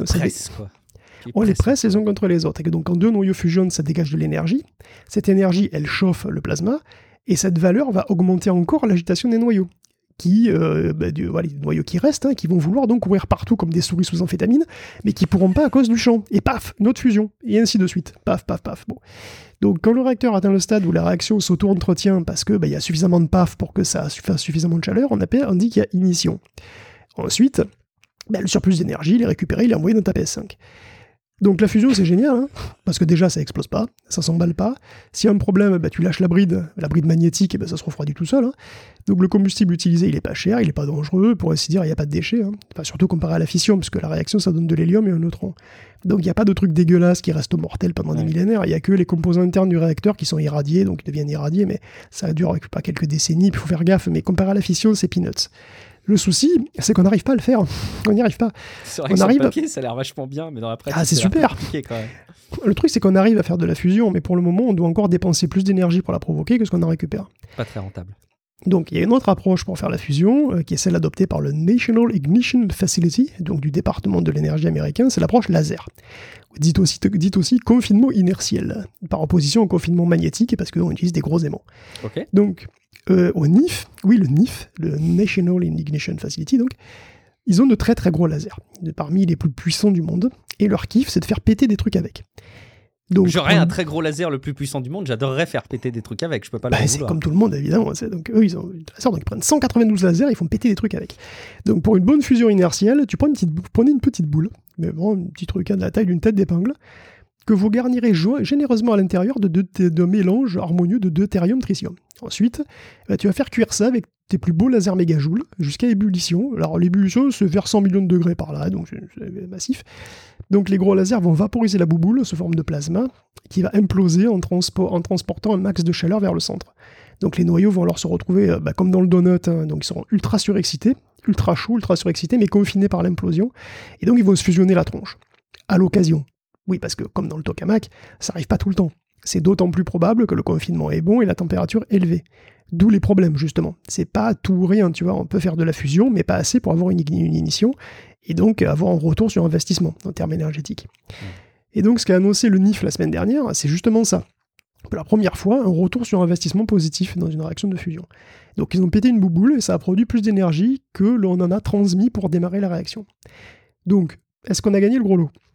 On les presse les uns contre les autres. Et donc, quand deux noyaux fusionnent, ça dégage de l'énergie. Cette énergie, elle chauffe le plasma. Et cette valeur va augmenter encore l'agitation des noyaux. Les noyaux qui restent, hein, qui vont vouloir donc courir partout comme des souris sous amphétamine, mais qui pourront pas à cause du champ. Et paf, une autre fusion. Et ainsi de suite. Paf, paf, paf. Bon. Donc, quand le réacteur atteint le stade où la réaction s'auto-entretient parce que y a suffisamment de paf pour que ça fasse suffisamment de chaleur, on dit qu'il y a ignition. Ensuite, le surplus d'énergie, il est récupéré, il est envoyé dans ta PS5. Donc la fusion, c'est génial, hein, parce que déjà, ça explose pas, ça s'emballe pas. S'il y a un problème, tu lâches la bride magnétique, et ça se refroidit tout seul. Hein. Donc le combustible utilisé, il est pas cher, il est pas dangereux, pour ainsi dire, il n'y a pas de déchets. Hein. Enfin, surtout comparé à la fission, parce que la réaction, ça donne de l'hélium et un neutron. Donc il n'y a pas de truc dégueulasse qui reste mortel pendant des millénaires, il n'y a que les composants internes du réacteur qui sont irradiés, donc ils deviennent irradiés, mais ça dure pas quelques décennies, puis il faut faire gaffe, mais comparé à la fission, c'est peanuts. Le souci, c'est qu'on n'arrive pas à le faire. On n'y arrive pas.
C'est vrai que sur le papier, ça a l'air vachement bien, mais dans la pratique,
c'est super.
Quand même.
Le truc, c'est qu'on arrive à faire de la fusion, mais pour le moment, on doit encore dépenser plus d'énergie pour la provoquer que ce qu'on en récupère.
Pas très rentable.
Donc, il y a une autre approche pour faire la fusion, qui est celle adoptée par le National Ignition Facility, donc du département de l'énergie américain, c'est l'approche laser. Dite aussi confinement inertiel, par opposition au confinement magnétique, parce qu'on utilise des gros aimants.
Okay.
Donc, au NIF, le National Ignition Facility, donc, ils ont de très très gros lasers, parmi les plus puissants du monde, et leur kiff, c'est de faire péter des trucs avec.
Donc, j'aurais un très gros laser le plus puissant du monde, j'adorerais faire péter des trucs avec, je peux pas le
c'est comme tout le monde, évidemment. Donc, eux, ils ont des lasers, donc ils prennent 192 lasers, ils font péter des trucs avec. Donc, pour une bonne fusion inertielle, tu prenez une petite boule, mais vraiment un petit truc de la taille d'une tête d'épingle, que vous garnirez généreusement à l'intérieur de mélange harmonieux de deutérium-tritium. Ensuite, tu vas faire cuire ça avec tes plus beaux lasers mégajoules jusqu'à ébullition. Alors l'ébullition, c'est vers 100 millions de degrés par là, donc c'est massif. Donc les gros lasers vont vaporiser la bouboule sous forme de plasma qui va imploser en transportant un max de chaleur vers le centre. Donc les noyaux vont alors se retrouver comme dans le donut, hein, donc ils seront ultra surexcités, ultra chauds, ultra surexcités, mais confinés par l'implosion. Et donc ils vont se fusionner la tronche, à l'occasion. Oui, parce que comme dans le tokamak, ça n'arrive pas tout le temps. C'est d'autant plus probable que le confinement est bon et la température élevée. D'où les problèmes, justement. C'est pas tout ou rien, tu vois. On peut faire de la fusion, mais pas assez pour avoir une ignition, et donc avoir un retour sur investissement, en termes énergétiques. Et donc, ce qu'a annoncé le NIF la semaine dernière, c'est justement ça. Pour la première fois, un retour sur investissement positif dans une réaction de fusion. Donc, ils ont pété une bouboule, et ça a produit plus d'énergie que l'on en a transmis pour démarrer la réaction. Donc, est-ce qu'on a gagné le gros lot ?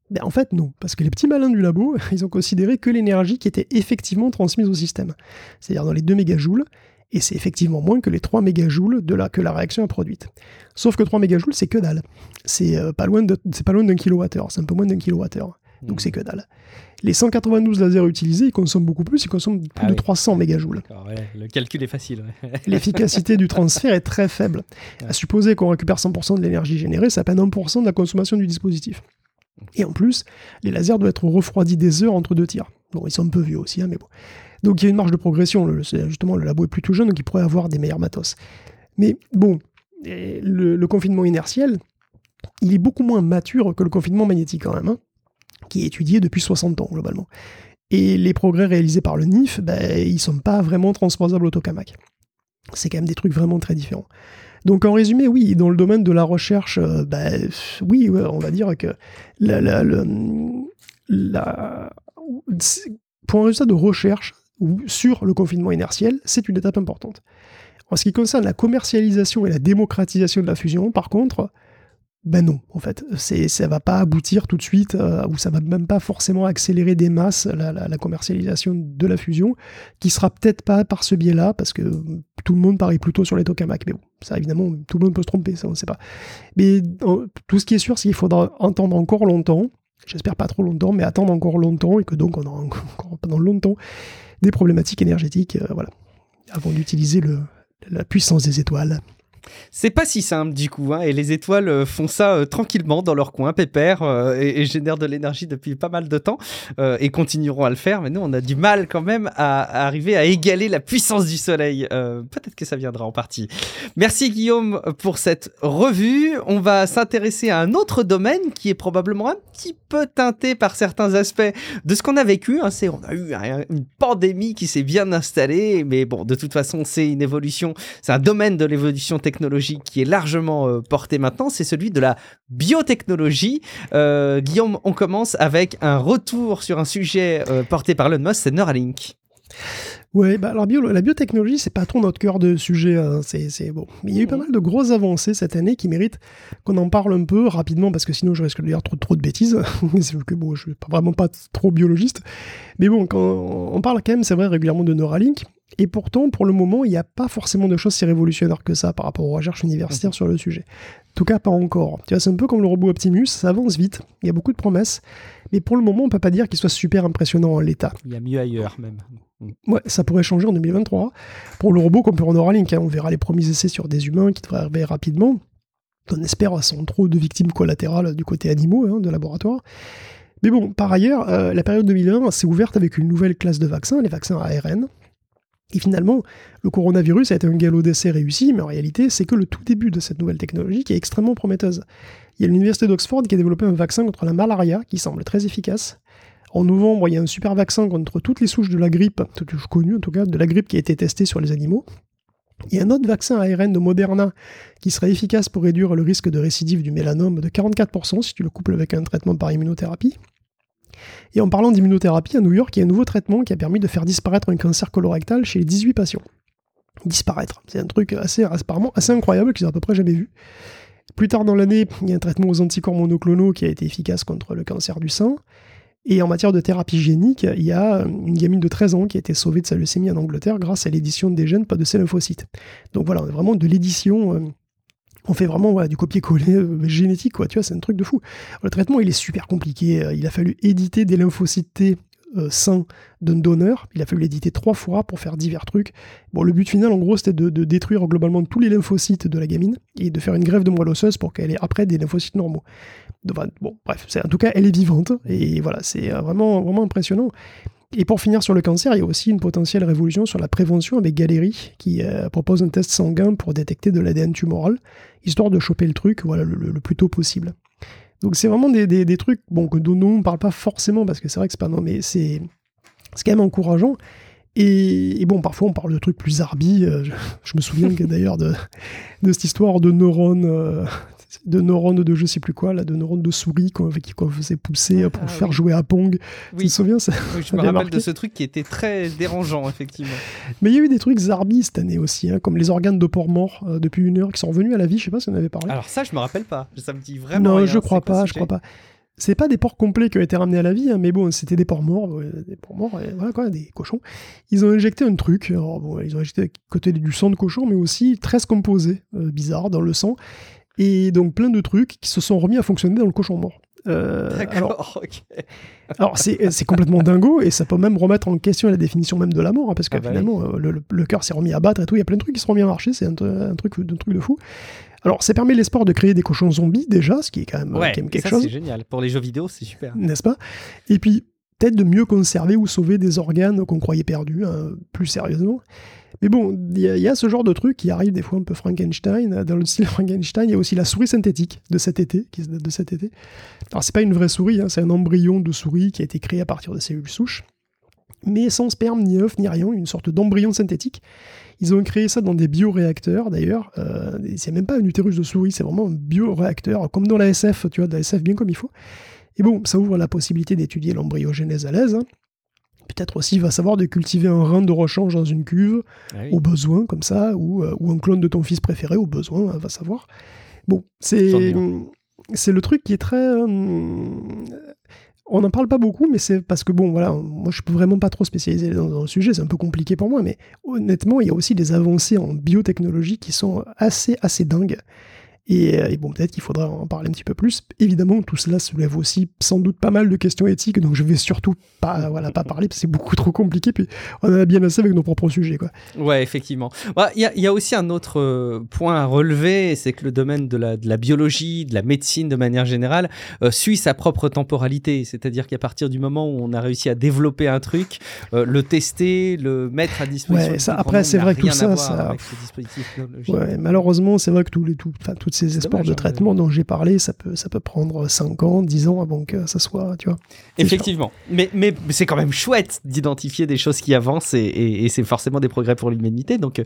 Ben, en fait, non, parce que les petits malins du labo, ils ont considéré que l'énergie qui était effectivement transmise au système, c'est-à-dire dans les 2 mégajoules, et c'est effectivement moins que les 3 mégajoules que la réaction a produite. Sauf que 3 mégajoules, c'est que dalle. C'est pas loin d'un kilowattheure, c'est un peu moins d'un kilowattheure, donc c'est que dalle. Les 192 lasers utilisés, ils consomment beaucoup plus, ils consomment plus de 300 mégajoules.
Ouais, le calcul est facile. Ouais.
L'efficacité du transfert est très faible. À supposer qu'on récupère 100% de l'énergie générée, c'est à peine 1% de la consommation du dispositif. Et en plus, les lasers doivent être refroidis des heures entre 2 tirs. Bon, ils sont un peu vieux aussi, hein, mais bon. Donc il y a une marge de progression. Justement, le labo est plutôt jeune, donc il pourrait avoir des meilleurs matos. Mais bon, le confinement inertiel, il est beaucoup moins mature que le confinement magnétique quand même, hein, qui est étudié depuis 60 ans globalement. Et les progrès réalisés par le NIF, ils ne sont pas vraiment transposables au tokamak. C'est quand même des trucs vraiment très différents. Donc en résumé, oui, dans le domaine de la recherche, oui, on va dire que pour un résultat de recherche sur le confinement inertiel, c'est une étape importante. En ce qui concerne la commercialisation et la démocratisation de la fusion, par contre, non, en fait, ça va pas aboutir tout de suite, ou ça va même pas forcément accélérer des masses la commercialisation de la fusion, qui sera peut-être pas par ce biais-là, parce que tout le monde parie plutôt sur les tokamaks. Mais bon, ça évidemment, tout le monde peut se tromper, ça on ne sait pas. Mais tout ce qui est sûr, c'est qu'il faudra attendre encore longtemps, j'espère pas trop longtemps, mais attendre encore longtemps, et que donc on aura encore pendant longtemps des problématiques énergétiques, voilà, avant d'utiliser la puissance des étoiles.
C'est pas si simple du coup, hein, et les étoiles font ça tranquillement dans leur coin, pépère, et génèrent de l'énergie depuis pas mal de temps, et continueront à le faire, mais nous on a du mal quand même à arriver à égaler la puissance du soleil. Peut-être que ça viendra en partie. Merci Guillaume pour cette revue. On va s'intéresser à un autre domaine qui est probablement un petit peu teinté par certains aspects de ce qu'on a vécu, hein. On a eu une pandémie qui s'est bien installée, mais bon, de toute façon c'est une évolution, c'est un domaine de l'évolution technologique qui est largement porté maintenant, c'est celui de la biotechnologie. Guillaume, on commence avec un retour sur un sujet porté par Elon Musk, c'est Neuralink.
Ouais, alors la biotechnologie, c'est pas trop notre cœur de sujet, hein. C'est bon. Mais il y a eu pas mal de grosses avancées cette année qui méritent qu'on en parle un peu rapidement, parce que sinon je risque de dire trop de bêtises. C'est que bon, je suis vraiment pas trop biologiste. Mais bon, quand on parle quand même, c'est vrai, régulièrement de Neuralink. Et pourtant, pour le moment, il n'y a pas forcément de choses si révolutionnaires que ça par rapport aux recherches universitaires sur le sujet. En tout cas, pas encore. Tu vois, c'est un peu comme le robot Optimus, ça avance vite, il y a beaucoup de promesses, mais pour le moment, on ne peut pas dire qu'il soit super impressionnant en l'état.
Il y a mieux ailleurs, même.
Ouais, ça pourrait changer en 2023. Pour le robot comme pour Neuralink, hein, on verra les premiers essais sur des humains qui devraient arriver rapidement. On espère sans trop de victimes collatérales du côté animaux, hein, de laboratoire. Mais bon, par ailleurs, la période 2001 s'est ouverte avec une nouvelle classe de vaccins, les vaccins ARN. Et finalement, le coronavirus a été un galop d'essai réussi, mais en réalité, c'est que le tout début de cette nouvelle technologie qui est extrêmement prometteuse. Il y a l'université d'Oxford qui a développé un vaccin contre la malaria qui semble très efficace. En novembre, il y a un super vaccin contre toutes les souches de la grippe, toutes connues en tout cas, de la grippe qui a été testé sur les animaux. Il y a un autre vaccin ARN de Moderna qui serait efficace pour réduire le risque de récidive du mélanome de 44% si tu le couples avec un traitement par immunothérapie. Et en parlant d'immunothérapie, à New York, il y a un nouveau traitement qui a permis de faire disparaître un cancer colorectal chez les 18 patients. Disparaître, c'est un truc apparemment assez incroyable qu'ils n'ont à peu près jamais vu. Plus tard dans l'année, il y a un traitement aux anticorps monoclonaux qui a été efficace contre le cancer du sein. Et en matière de thérapie génique, il y a une gamine de 13 ans qui a été sauvée de sa leucémie en Angleterre grâce à l'édition des gènes, pas de ces lymphocytes. Donc voilà, on a vraiment de l'édition... On fait vraiment du copier-coller génétique, quoi. Tu vois, c'est un truc de fou. Le traitement, il est super compliqué. Il a fallu éditer des lymphocytes T sains d'un donneur. Il a fallu l'éditer 3 fois pour faire divers trucs. Bon, le but final, en gros, c'était de détruire globalement tous les lymphocytes de la gamine et de faire une greffe de moelle osseuse pour qu'elle ait après des lymphocytes normaux. Enfin, bon, bref, en tout cas, elle est vivante. Et voilà, c'est vraiment, vraiment impressionnant. Et pour finir sur le cancer, il y a aussi une potentielle révolution sur la prévention avec Galéry, qui propose un test sanguin pour détecter de l'ADN tumoral, histoire de choper le truc le plus tôt possible. Donc c'est vraiment des trucs dont on ne parle pas forcément, parce que c'est vrai que c'est pas... Non, mais c'est quand même encourageant. Et bon, parfois on parle de trucs plus arbi. Je me souviens d'ailleurs de cette histoire de neurones... de je sais plus quoi, là, de neurones de souris qu'on faisait pousser pour faire jouer à Pong.
Oui.
Tu te souviens ça?
Oui, je me rappelle de ce truc qui était très dérangeant, effectivement.
Mais il y a eu des trucs zarbi cette année aussi, hein, comme les organes de porc mort depuis 1 heure qui sont revenus à la vie, je sais pas si on avait parlé.
Alors ça, je me rappelle pas. Ça me dit vraiment
non,
rien.
je crois pas. c'est pas des porcs complets qui ont été ramenés à la vie, hein, mais bon, c'était des porcs morts, voilà quoi, des cochons. Ils ont injecté un truc, alors, bon, ils ont injecté côté du sang de cochon, mais aussi 13 composés bizarres dans le sang, et donc plein de trucs qui se sont remis à fonctionner dans le cochon mort.
D'accord, ok.
Alors c'est complètement dingo, et ça peut même remettre en question la définition même de la mort, hein, parce que finalement, le cœur s'est remis à battre et tout, il y a plein de trucs qui se sont remis à marcher, c'est un truc de fou. Alors, ça permet l'espoir de créer des cochons zombies, déjà, ce qui est quand même, quelque chose.
C'est génial. Pour les jeux vidéo, c'est super.
N'est-ce pas? Et puis, peut-être de mieux conserver ou sauver des organes qu'on croyait perdus, hein, plus sérieusement. Mais bon, il y a ce genre de truc qui arrive des fois un peu Frankenstein. Dans le style Frankenstein, il y a aussi la souris synthétique de cet été, qui date de cet été. Alors, c'est pas une vraie souris, hein, c'est un embryon de souris qui a été créé à partir de cellules souches, mais sans sperme, ni œuf, ni rien, une sorte d'embryon synthétique. Ils ont créé ça dans des bioréacteurs, d'ailleurs. C'est même pas un utérus de souris, c'est vraiment un bioréacteur, comme dans la SF, tu vois, de la SF bien comme il faut. Et bon, ça ouvre la possibilité d'étudier l'embryogénèse à l'aise. Hein. Peut-être aussi, va savoir de cultiver un rein de rechange dans une cuve, au besoin, comme ça, ou un clone de ton fils préféré, au besoin, hein, va savoir. Bon, c'est le truc qui est très... On n'en parle pas beaucoup, mais c'est parce que, bon, voilà, moi je peux vraiment pas trop spécialiser dans le sujet, c'est un peu compliqué pour moi, mais honnêtement, il y a aussi des avancées en biotechnologie qui sont assez dingues. Et bon, peut-être qu'il faudra en parler un petit peu plus. Évidemment, tout cela soulève aussi sans doute pas mal de questions éthiques, donc je vais surtout pas parler, parce que c'est beaucoup trop compliqué, puis on en a bien assez avec nos propres sujets, quoi.
Ouais, effectivement. Il y a aussi un autre point à relever, c'est que le domaine de la biologie, de la médecine de manière générale, suit sa propre temporalité. C'est-à-dire qu'à partir du moment où on a réussi à développer un truc, le tester, le mettre à disposition...
Ouais, ça, après, c'est vrai que tout ça...
Avec ce dispositif technologique.
Ouais, malheureusement, c'est vrai que toutes ces espoirs de traitement dont j'ai parlé, ça peut prendre 5 ans, 10 ans avant que ça soit, tu vois.
Effectivement. Mais c'est quand même chouette d'identifier des choses qui avancent et c'est forcément des progrès pour l'humanité. Donc,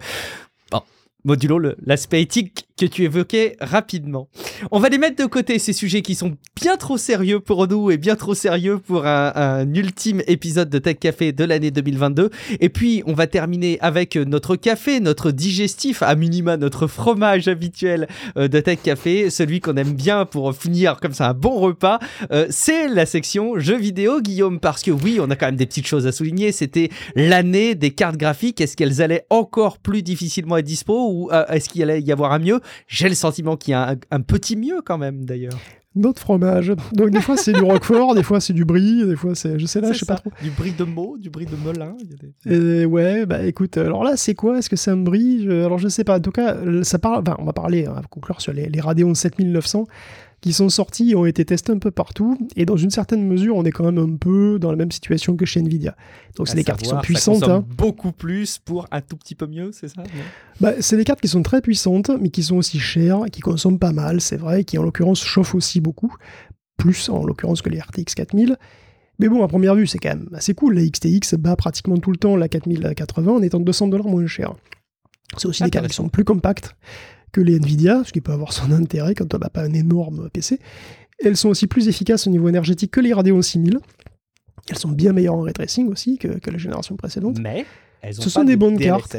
modulo l'aspect éthique que tu évoquais rapidement. On va les mettre de côté, ces sujets qui sont bien trop sérieux pour nous et bien trop sérieux pour un ultime épisode de Tech Café de l'année 2022. Et puis, on va terminer avec notre café, notre digestif, à minima notre fromage habituel de Tech Café, celui qu'on aime bien pour finir comme ça un bon repas. C'est la section jeux vidéo, Guillaume, parce que oui, on a quand même des petites choses à souligner. C'était l'année des cartes graphiques. Est-ce qu'elles allaient encore plus difficilement être dispo ou est-ce qu'il allait y avoir un mieux? J'ai le sentiment qu'il y a un petit mieux quand même, d'ailleurs.
Notre fromage. Donc des fois c'est du Roquefort, des fois c'est du brie, des fois c'est... Je sais pas trop.
Du brie de Meaux, du brie de Melun.
Ouais, bah écoute, alors là c'est quoi? Est-ce que c'est un brie? Alors je sais pas. En tout cas, ça parle... Enfin, on va conclure sur les Radeon 7900 qui sont sortis et ont été testés un peu partout. Et dans une certaine mesure, on est quand même un peu dans la même situation que chez Nvidia. Donc c'est des cartes qui sont puissantes.
Ça beaucoup plus pour un tout petit peu mieux, c'est ça?
C'est des cartes qui sont très puissantes, mais qui sont aussi chères, qui consomment pas mal, c'est vrai, qui en l'occurrence chauffent aussi beaucoup, plus en l'occurrence que les RTX 4000. Mais bon, à première vue, c'est quand même assez cool. La XTX bat pratiquement tout le temps la 4080 en étant $200 moins cher. C'est aussi des cartes qui sont plus compactes que les Nvidia, ce qui peut avoir son intérêt quand on n'a pas un énorme PC. Elles sont aussi plus efficaces au niveau énergétique que les Radeon 6000. Elles sont bien meilleures en ray tracing aussi que la génération précédente.
Mais
ce sont des bonnes cartes.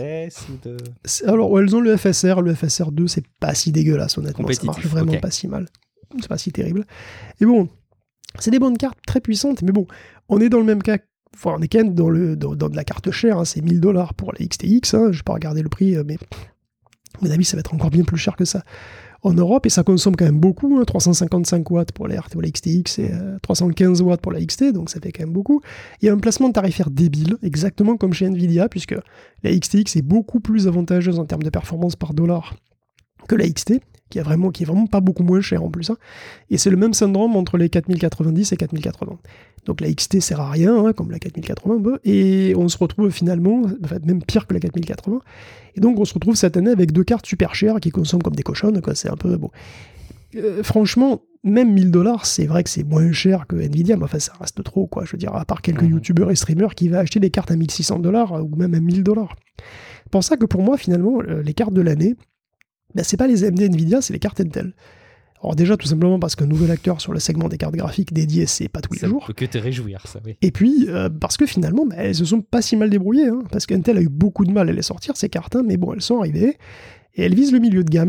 Alors, elles ont le FSR. Le FSR 2, c'est pas si dégueulasse, honnêtement. Ça marche vraiment pas si mal. C'est pas si terrible. Et bon, c'est des bonnes cartes très puissantes, mais bon, on est dans le même cas. Enfin, on est quand même dans de la carte chère. Hein, c'est $1000 pour la XTX. Hein, je vais pas regarder le prix, mais à mon avis, ça va être encore bien plus cher que ça en Europe, et ça consomme quand même beaucoup, hein, 355 watts pour la XTX et 315 watts pour la XT, donc ça fait quand même beaucoup. Il y a un placement tarifaire débile, exactement comme chez Nvidia, puisque la XTX est beaucoup plus avantageuse en termes de performance par dollar que la XT, qui est vraiment pas beaucoup moins cher en plus. Hein. Et c'est le même syndrome entre les 4090 et 4080. Donc la XT sert à rien, hein, comme la 4080, et on se retrouve finalement, même pire que la 4080. Et donc on se retrouve cette année avec deux cartes super chères qui consomment comme des cochonnes, quoi. C'est un peu bon. Franchement, même $1000, c'est vrai que c'est moins cher que Nvidia, mais enfin ça reste trop, quoi. Je veux dire, à part quelques youtubeurs et streamers qui vont acheter des cartes à $1600 ou même à $1000. C'est pour ça que pour moi, finalement, les cartes de l'année, c'est pas les AMD Nvidia, c'est les cartes Intel. Alors déjà, tout simplement parce qu'un nouvel acteur sur le segment des cartes graphiques dédiées, c'est pas tous les jours.
Ça peut que te réjouir, ça, oui.
Et puis, parce que finalement, elles se sont pas si mal débrouillées, hein, parce qu'Intel a eu beaucoup de mal à les sortir, ces cartes, hein, mais bon, elles sont arrivées, et elles visent le milieu de gamme,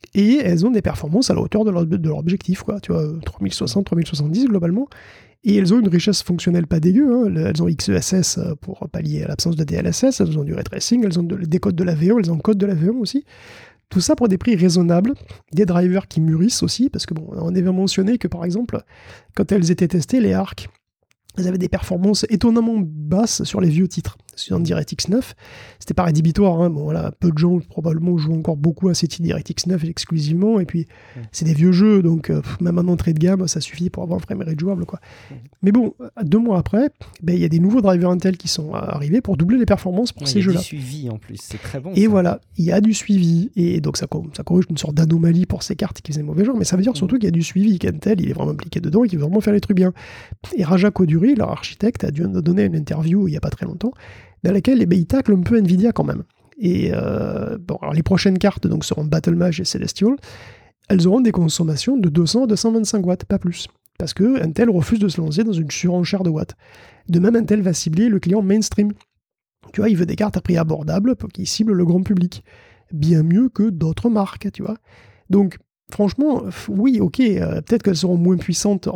et elles ont des performances à la hauteur de leur objectif, quoi. Tu vois, 3060, 3070 globalement. Et elles ont une richesse fonctionnelle pas dégueu. Hein. Elles ont XeSS pour pallier à l'absence de DLSS, elles ont du ray tracing, elles ont des codes de la V1, elles ont code de la V1 aussi. Tout ça pour des prix raisonnables, des drivers qui mûrissent aussi, parce que bon, on avait mentionné que par exemple, quand elles étaient testées, les ARC, elles avaient des performances étonnamment basses sur les vieux titres. Sur DirectX 9, c'était pas rédhibitoire. Hein. Bon, voilà, peu de gens probablement jouent encore beaucoup à ces titres DirectX 9 exclusivement. Et puis, c'est des vieux jeux, donc même en entrée de gamme, ça suffit pour avoir un framerate jouable, quoi. Mais bon, 2 mois après, il y a des nouveaux drivers Intel qui sont arrivés pour doubler les performances pour ces jeux-là.
Il y a du suivi en plus, c'est très bon.
Et voilà, il y a du suivi. Et donc, ça corrige une sorte d'anomalie pour ces cartes qui faisaient mauvais genre. Mais ça veut dire surtout qu'il y a du suivi, qu'Intel, il est vraiment impliqué dedans et qu'il veut vraiment faire les trucs bien. Et Raja Koduri, leur architecte, a dû nous donner une interview il n'y a pas très longtemps, dans laquelle il tacle un peu Nvidia quand même. Et bon, alors les prochaines cartes donc, seront Battlemage et Celestial. Elles auront des consommations de 200 à 225 watts, pas plus. Parce que Intel refuse de se lancer dans une surenchère de watts. De même, Intel va cibler le client mainstream. Tu vois, il veut des cartes à prix abordable qui ciblent le grand public. Bien mieux que d'autres marques, tu vois. Donc, franchement, oui, ok, peut-être qu'elles seront moins puissantes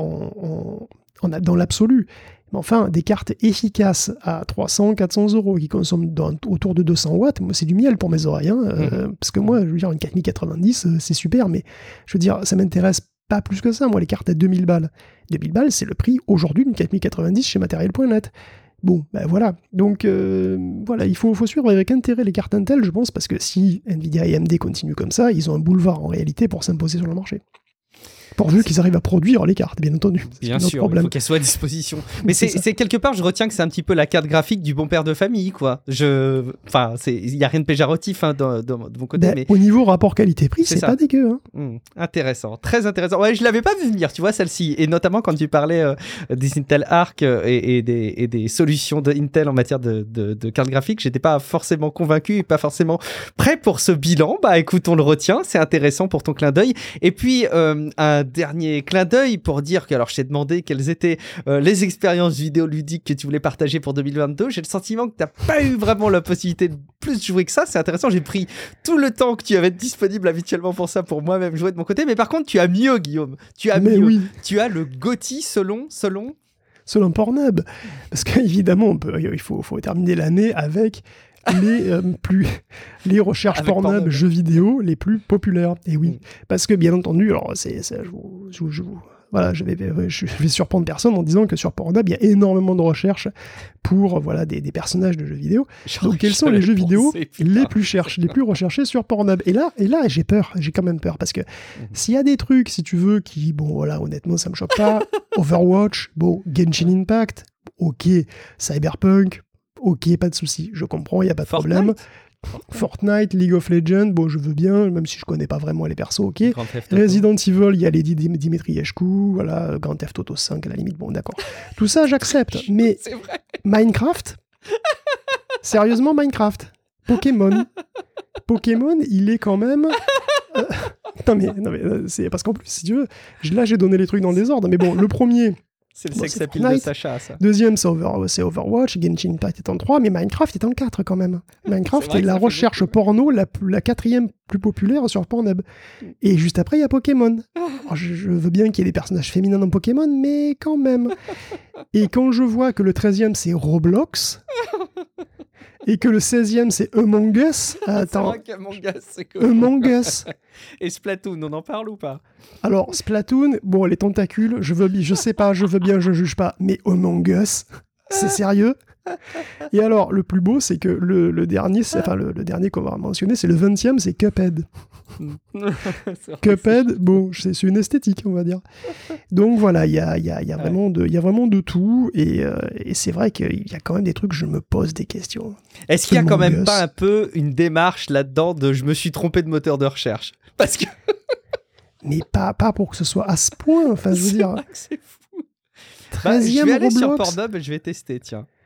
dans l'absolu. Mais enfin, des cartes efficaces à 300, 400 euros qui consomment autour de 200 watts, moi, c'est du miel pour mes oreilles. Hein, parce que moi, je veux dire, une 4090, c'est super, mais je veux dire, ça m'intéresse pas plus que ça. Moi, les cartes à 2000 balles. 2000 balles, c'est le prix aujourd'hui d'une 4090 chez Material.net. Bon, ben voilà. Donc, voilà, il faut suivre avec intérêt les cartes Intel, je pense, parce que si Nvidia et AMD continuent comme ça, ils ont un boulevard en réalité pour s'imposer sur le marché. Pourvu qu'ils arrivent à produire les cartes, bien entendu.
Bien sûr, il faut qu'elles soient à disposition. Mais c'est quelque part, je retiens que c'est un petit peu la carte graphique du bon père de famille, quoi. Enfin, il n'y a rien de péjoratif hein, de mon côté. Mais
au niveau rapport qualité-prix, c'est pas dégueu. Hein.
Intéressant, très intéressant. Ouais, je ne l'avais pas vu venir, tu vois, celle-ci. Et notamment quand tu parlais des Intel Arc et des solutions d'Intel en matière de carte graphique, je n'étais pas forcément convaincu et pas forcément prêt pour ce bilan. Bah écoute, on le retient, c'est intéressant pour ton clin d'œil. Et puis, un dernier clin d'œil pour dire que, alors je t'ai demandé quelles étaient les expériences vidéoludiques que tu voulais partager pour 2022. J'ai le sentiment que tu n'as pas eu vraiment la possibilité de plus jouer que ça. C'est intéressant, j'ai pris tout le temps que tu avais disponible habituellement pour ça, pour moi-même jouer de mon côté. Mais par contre, tu as mieux, Guillaume. Tu as mieux. Oui. Tu as le GOTY selon
Pornhub. Parce qu'évidemment, il faut terminer l'année avec les recherches Pornhub jeux vidéo les plus populaires. Et oui, parce que bien entendu, alors je vais surprendre personne en disant que sur Pornhub, il y a énormément de recherches pour des personnages de jeux vidéo. Donc quels sont les jeux vidéo les plus recherchés sur Pornhub? Et là j'ai peur, j'ai quand même peur, parce que s'il y a des trucs, si tu veux, qui, bon voilà, honnêtement, ça me choque pas. Overwatch, bon, Genshin Impact, ok, Cyberpunk, ok, pas de souci, je comprends, il n'y a pas de problème. Fortnite, League of Legends, bon, je veux bien, même si je connais pas vraiment les persos, ok. Resident Evil, il y a les Dimitriescu, voilà, Grand Theft Auto 5, à la limite, bon, d'accord. Tout ça, j'accepte, mais Minecraft, sérieusement, Minecraft, Pokémon, il est quand même... non mais c'est parce qu'en plus, si tu veux, là, j'ai donné les trucs dans le désordre, mais bon, le premier...
C'est le sex appeal de Sacha, ça.
Deuxième, c'est Overwatch, Genshin Impact est en 3, mais Minecraft est en 4 quand même. Minecraft est la recherche porno la 4e plus populaire sur Pornhub. Et juste après, il y a Pokémon. Alors, je veux bien qu'il y ait des personnages féminins dans Pokémon, mais quand même. Et quand je vois que le 13e, c'est Roblox... Et que le 16e, c'est Among Us. Attends.
C'est vrai qu'Among Us, c'est cool.
Among Us.
Et Splatoon, on en parle ou pas?
Alors, Splatoon, bon, les tentacules, je sais pas, je veux bien, je juge pas. Mais Among Us, c'est sérieux? Et alors, le plus beau, c'est que le dernier, le dernier qu'on va mentionner, c'est le 20e, c'est Cuphead. Cuphead, bon, c'est une esthétique, on va dire. Donc voilà, il y a vraiment de tout, et c'est vrai qu'il y a quand même des trucs, je me pose des questions.
Est-ce qu'il y a quand même pas un peu une démarche là-dedans de je me suis trompé de moteur de recherche? Parce que...
Mais pas pour que ce soit à ce point, enfin je veux dire...
C'est fou. Je vais aller sur Pornhub et je vais tester, tiens.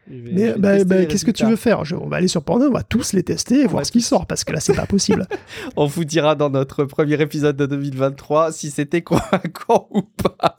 Mais qu'est-ce que tu veux faire? On va aller sur Pornhub, on va tous les tester et voir ce qui sort, parce que là, c'est pas possible.
On vous dira dans notre premier épisode de 2023 si c'était convaincant ou pas.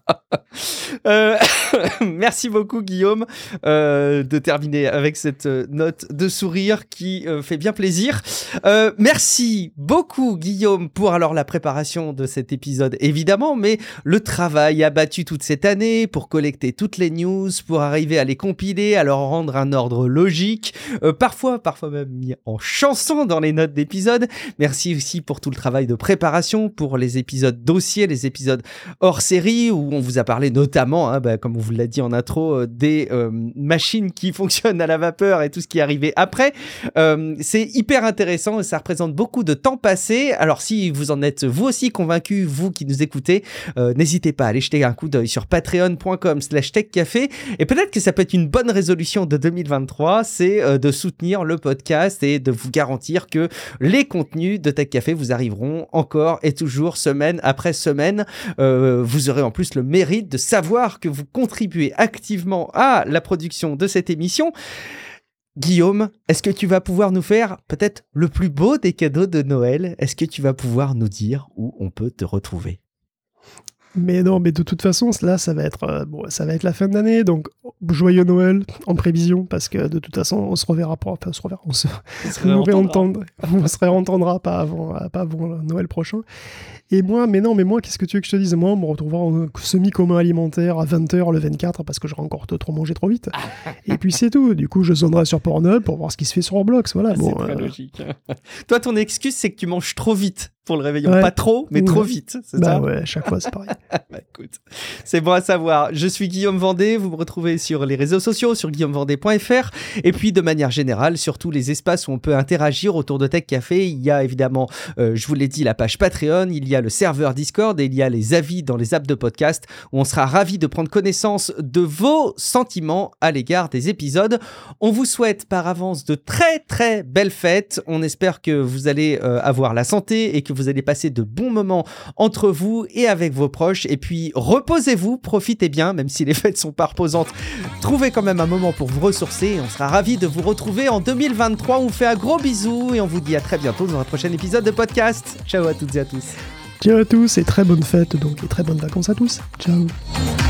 Merci beaucoup, Guillaume, de terminer avec cette note de sourire qui fait bien plaisir. Merci beaucoup, Guillaume, pour alors la préparation de cet épisode, évidemment, mais le travail abattu toute cette année pour collecter toutes les news, pour arriver à les compiler, à leur rendre un ordre logique, parfois même mis en chanson dans les notes d'épisode. Merci aussi pour tout le travail de préparation, pour les épisodes dossiers, les épisodes hors série, où on vous a parlé notamment, comme on vous l'a dit en intro, des machines qui fonctionnent à la vapeur et tout ce qui est arrivé après. C'est hyper intéressant et ça représente beaucoup de temps passé. Alors si vous en êtes vous aussi convaincus, vous qui nous écoutez, n'hésitez pas à aller jeter un coup d'œil sur patreon.com/techcafé, et peut-être que ça peut être une bonne résolution de 2023, c'est de soutenir le podcast et de vous garantir que les contenus de Tech Café vous arriveront encore et toujours, semaine après semaine. Vous aurez en plus le mérite de savoir que vous contribuez activement à la production de cette émission. Guillaume, est-ce que tu vas pouvoir nous faire peut-être le plus beau des cadeaux de Noël? Est-ce que tu vas pouvoir nous dire où on peut te retrouver?
Mais non, mais de toute façon, là, ça va être la fin de l'année, donc joyeux Noël en prévision, parce que de toute façon, on se reverra pas, enfin, on se réentendra pas avant Noël prochain. Et moi, qu'est-ce que tu veux que je te dise? Moi, on me retrouvera en semi-coma alimentaire à 20h le 24, parce que j'aurai encore trop mangé trop vite. Et puis c'est tout. Du coup, je sonnerai sur Pornhub pour voir ce qui se fait sur Roblox. Voilà.
C'est très logique. Toi, ton excuse, c'est que tu manges trop vite pour le réveillon. Ouais. Pas trop, mais trop vite. C'est ça?
Ouais, à chaque fois, c'est pareil.
Écoute, c'est bon à savoir. Je suis Guillaume Vendée. Vous me retrouvez sur les réseaux sociaux, sur guillaumevendée.fr. Et puis, de manière générale, sur tous les espaces où on peut interagir autour de Tech Café, il y a évidemment, je vous l'ai dit, la page Patreon, il y a le serveur Discord et il y a les avis dans les apps de podcast où on sera ravis de prendre connaissance de vos sentiments à l'égard des épisodes. On vous souhaite par avance de très très belles fêtes. On espère que vous allez avoir la santé et que vous allez passer de bons moments entre vous et avec vos proches. Et puis reposez-vous, profitez bien, même si les fêtes sont pas reposantes. Trouvez quand même un moment pour vous ressourcer et on sera ravis de vous retrouver en 2023. On vous fait un gros bisou et on vous dit à très bientôt dans un prochain épisode de podcast. Ciao à toutes et à tous.
Ciao à tous et très bonnes fêtes donc et très bonnes vacances à tous. Ciao.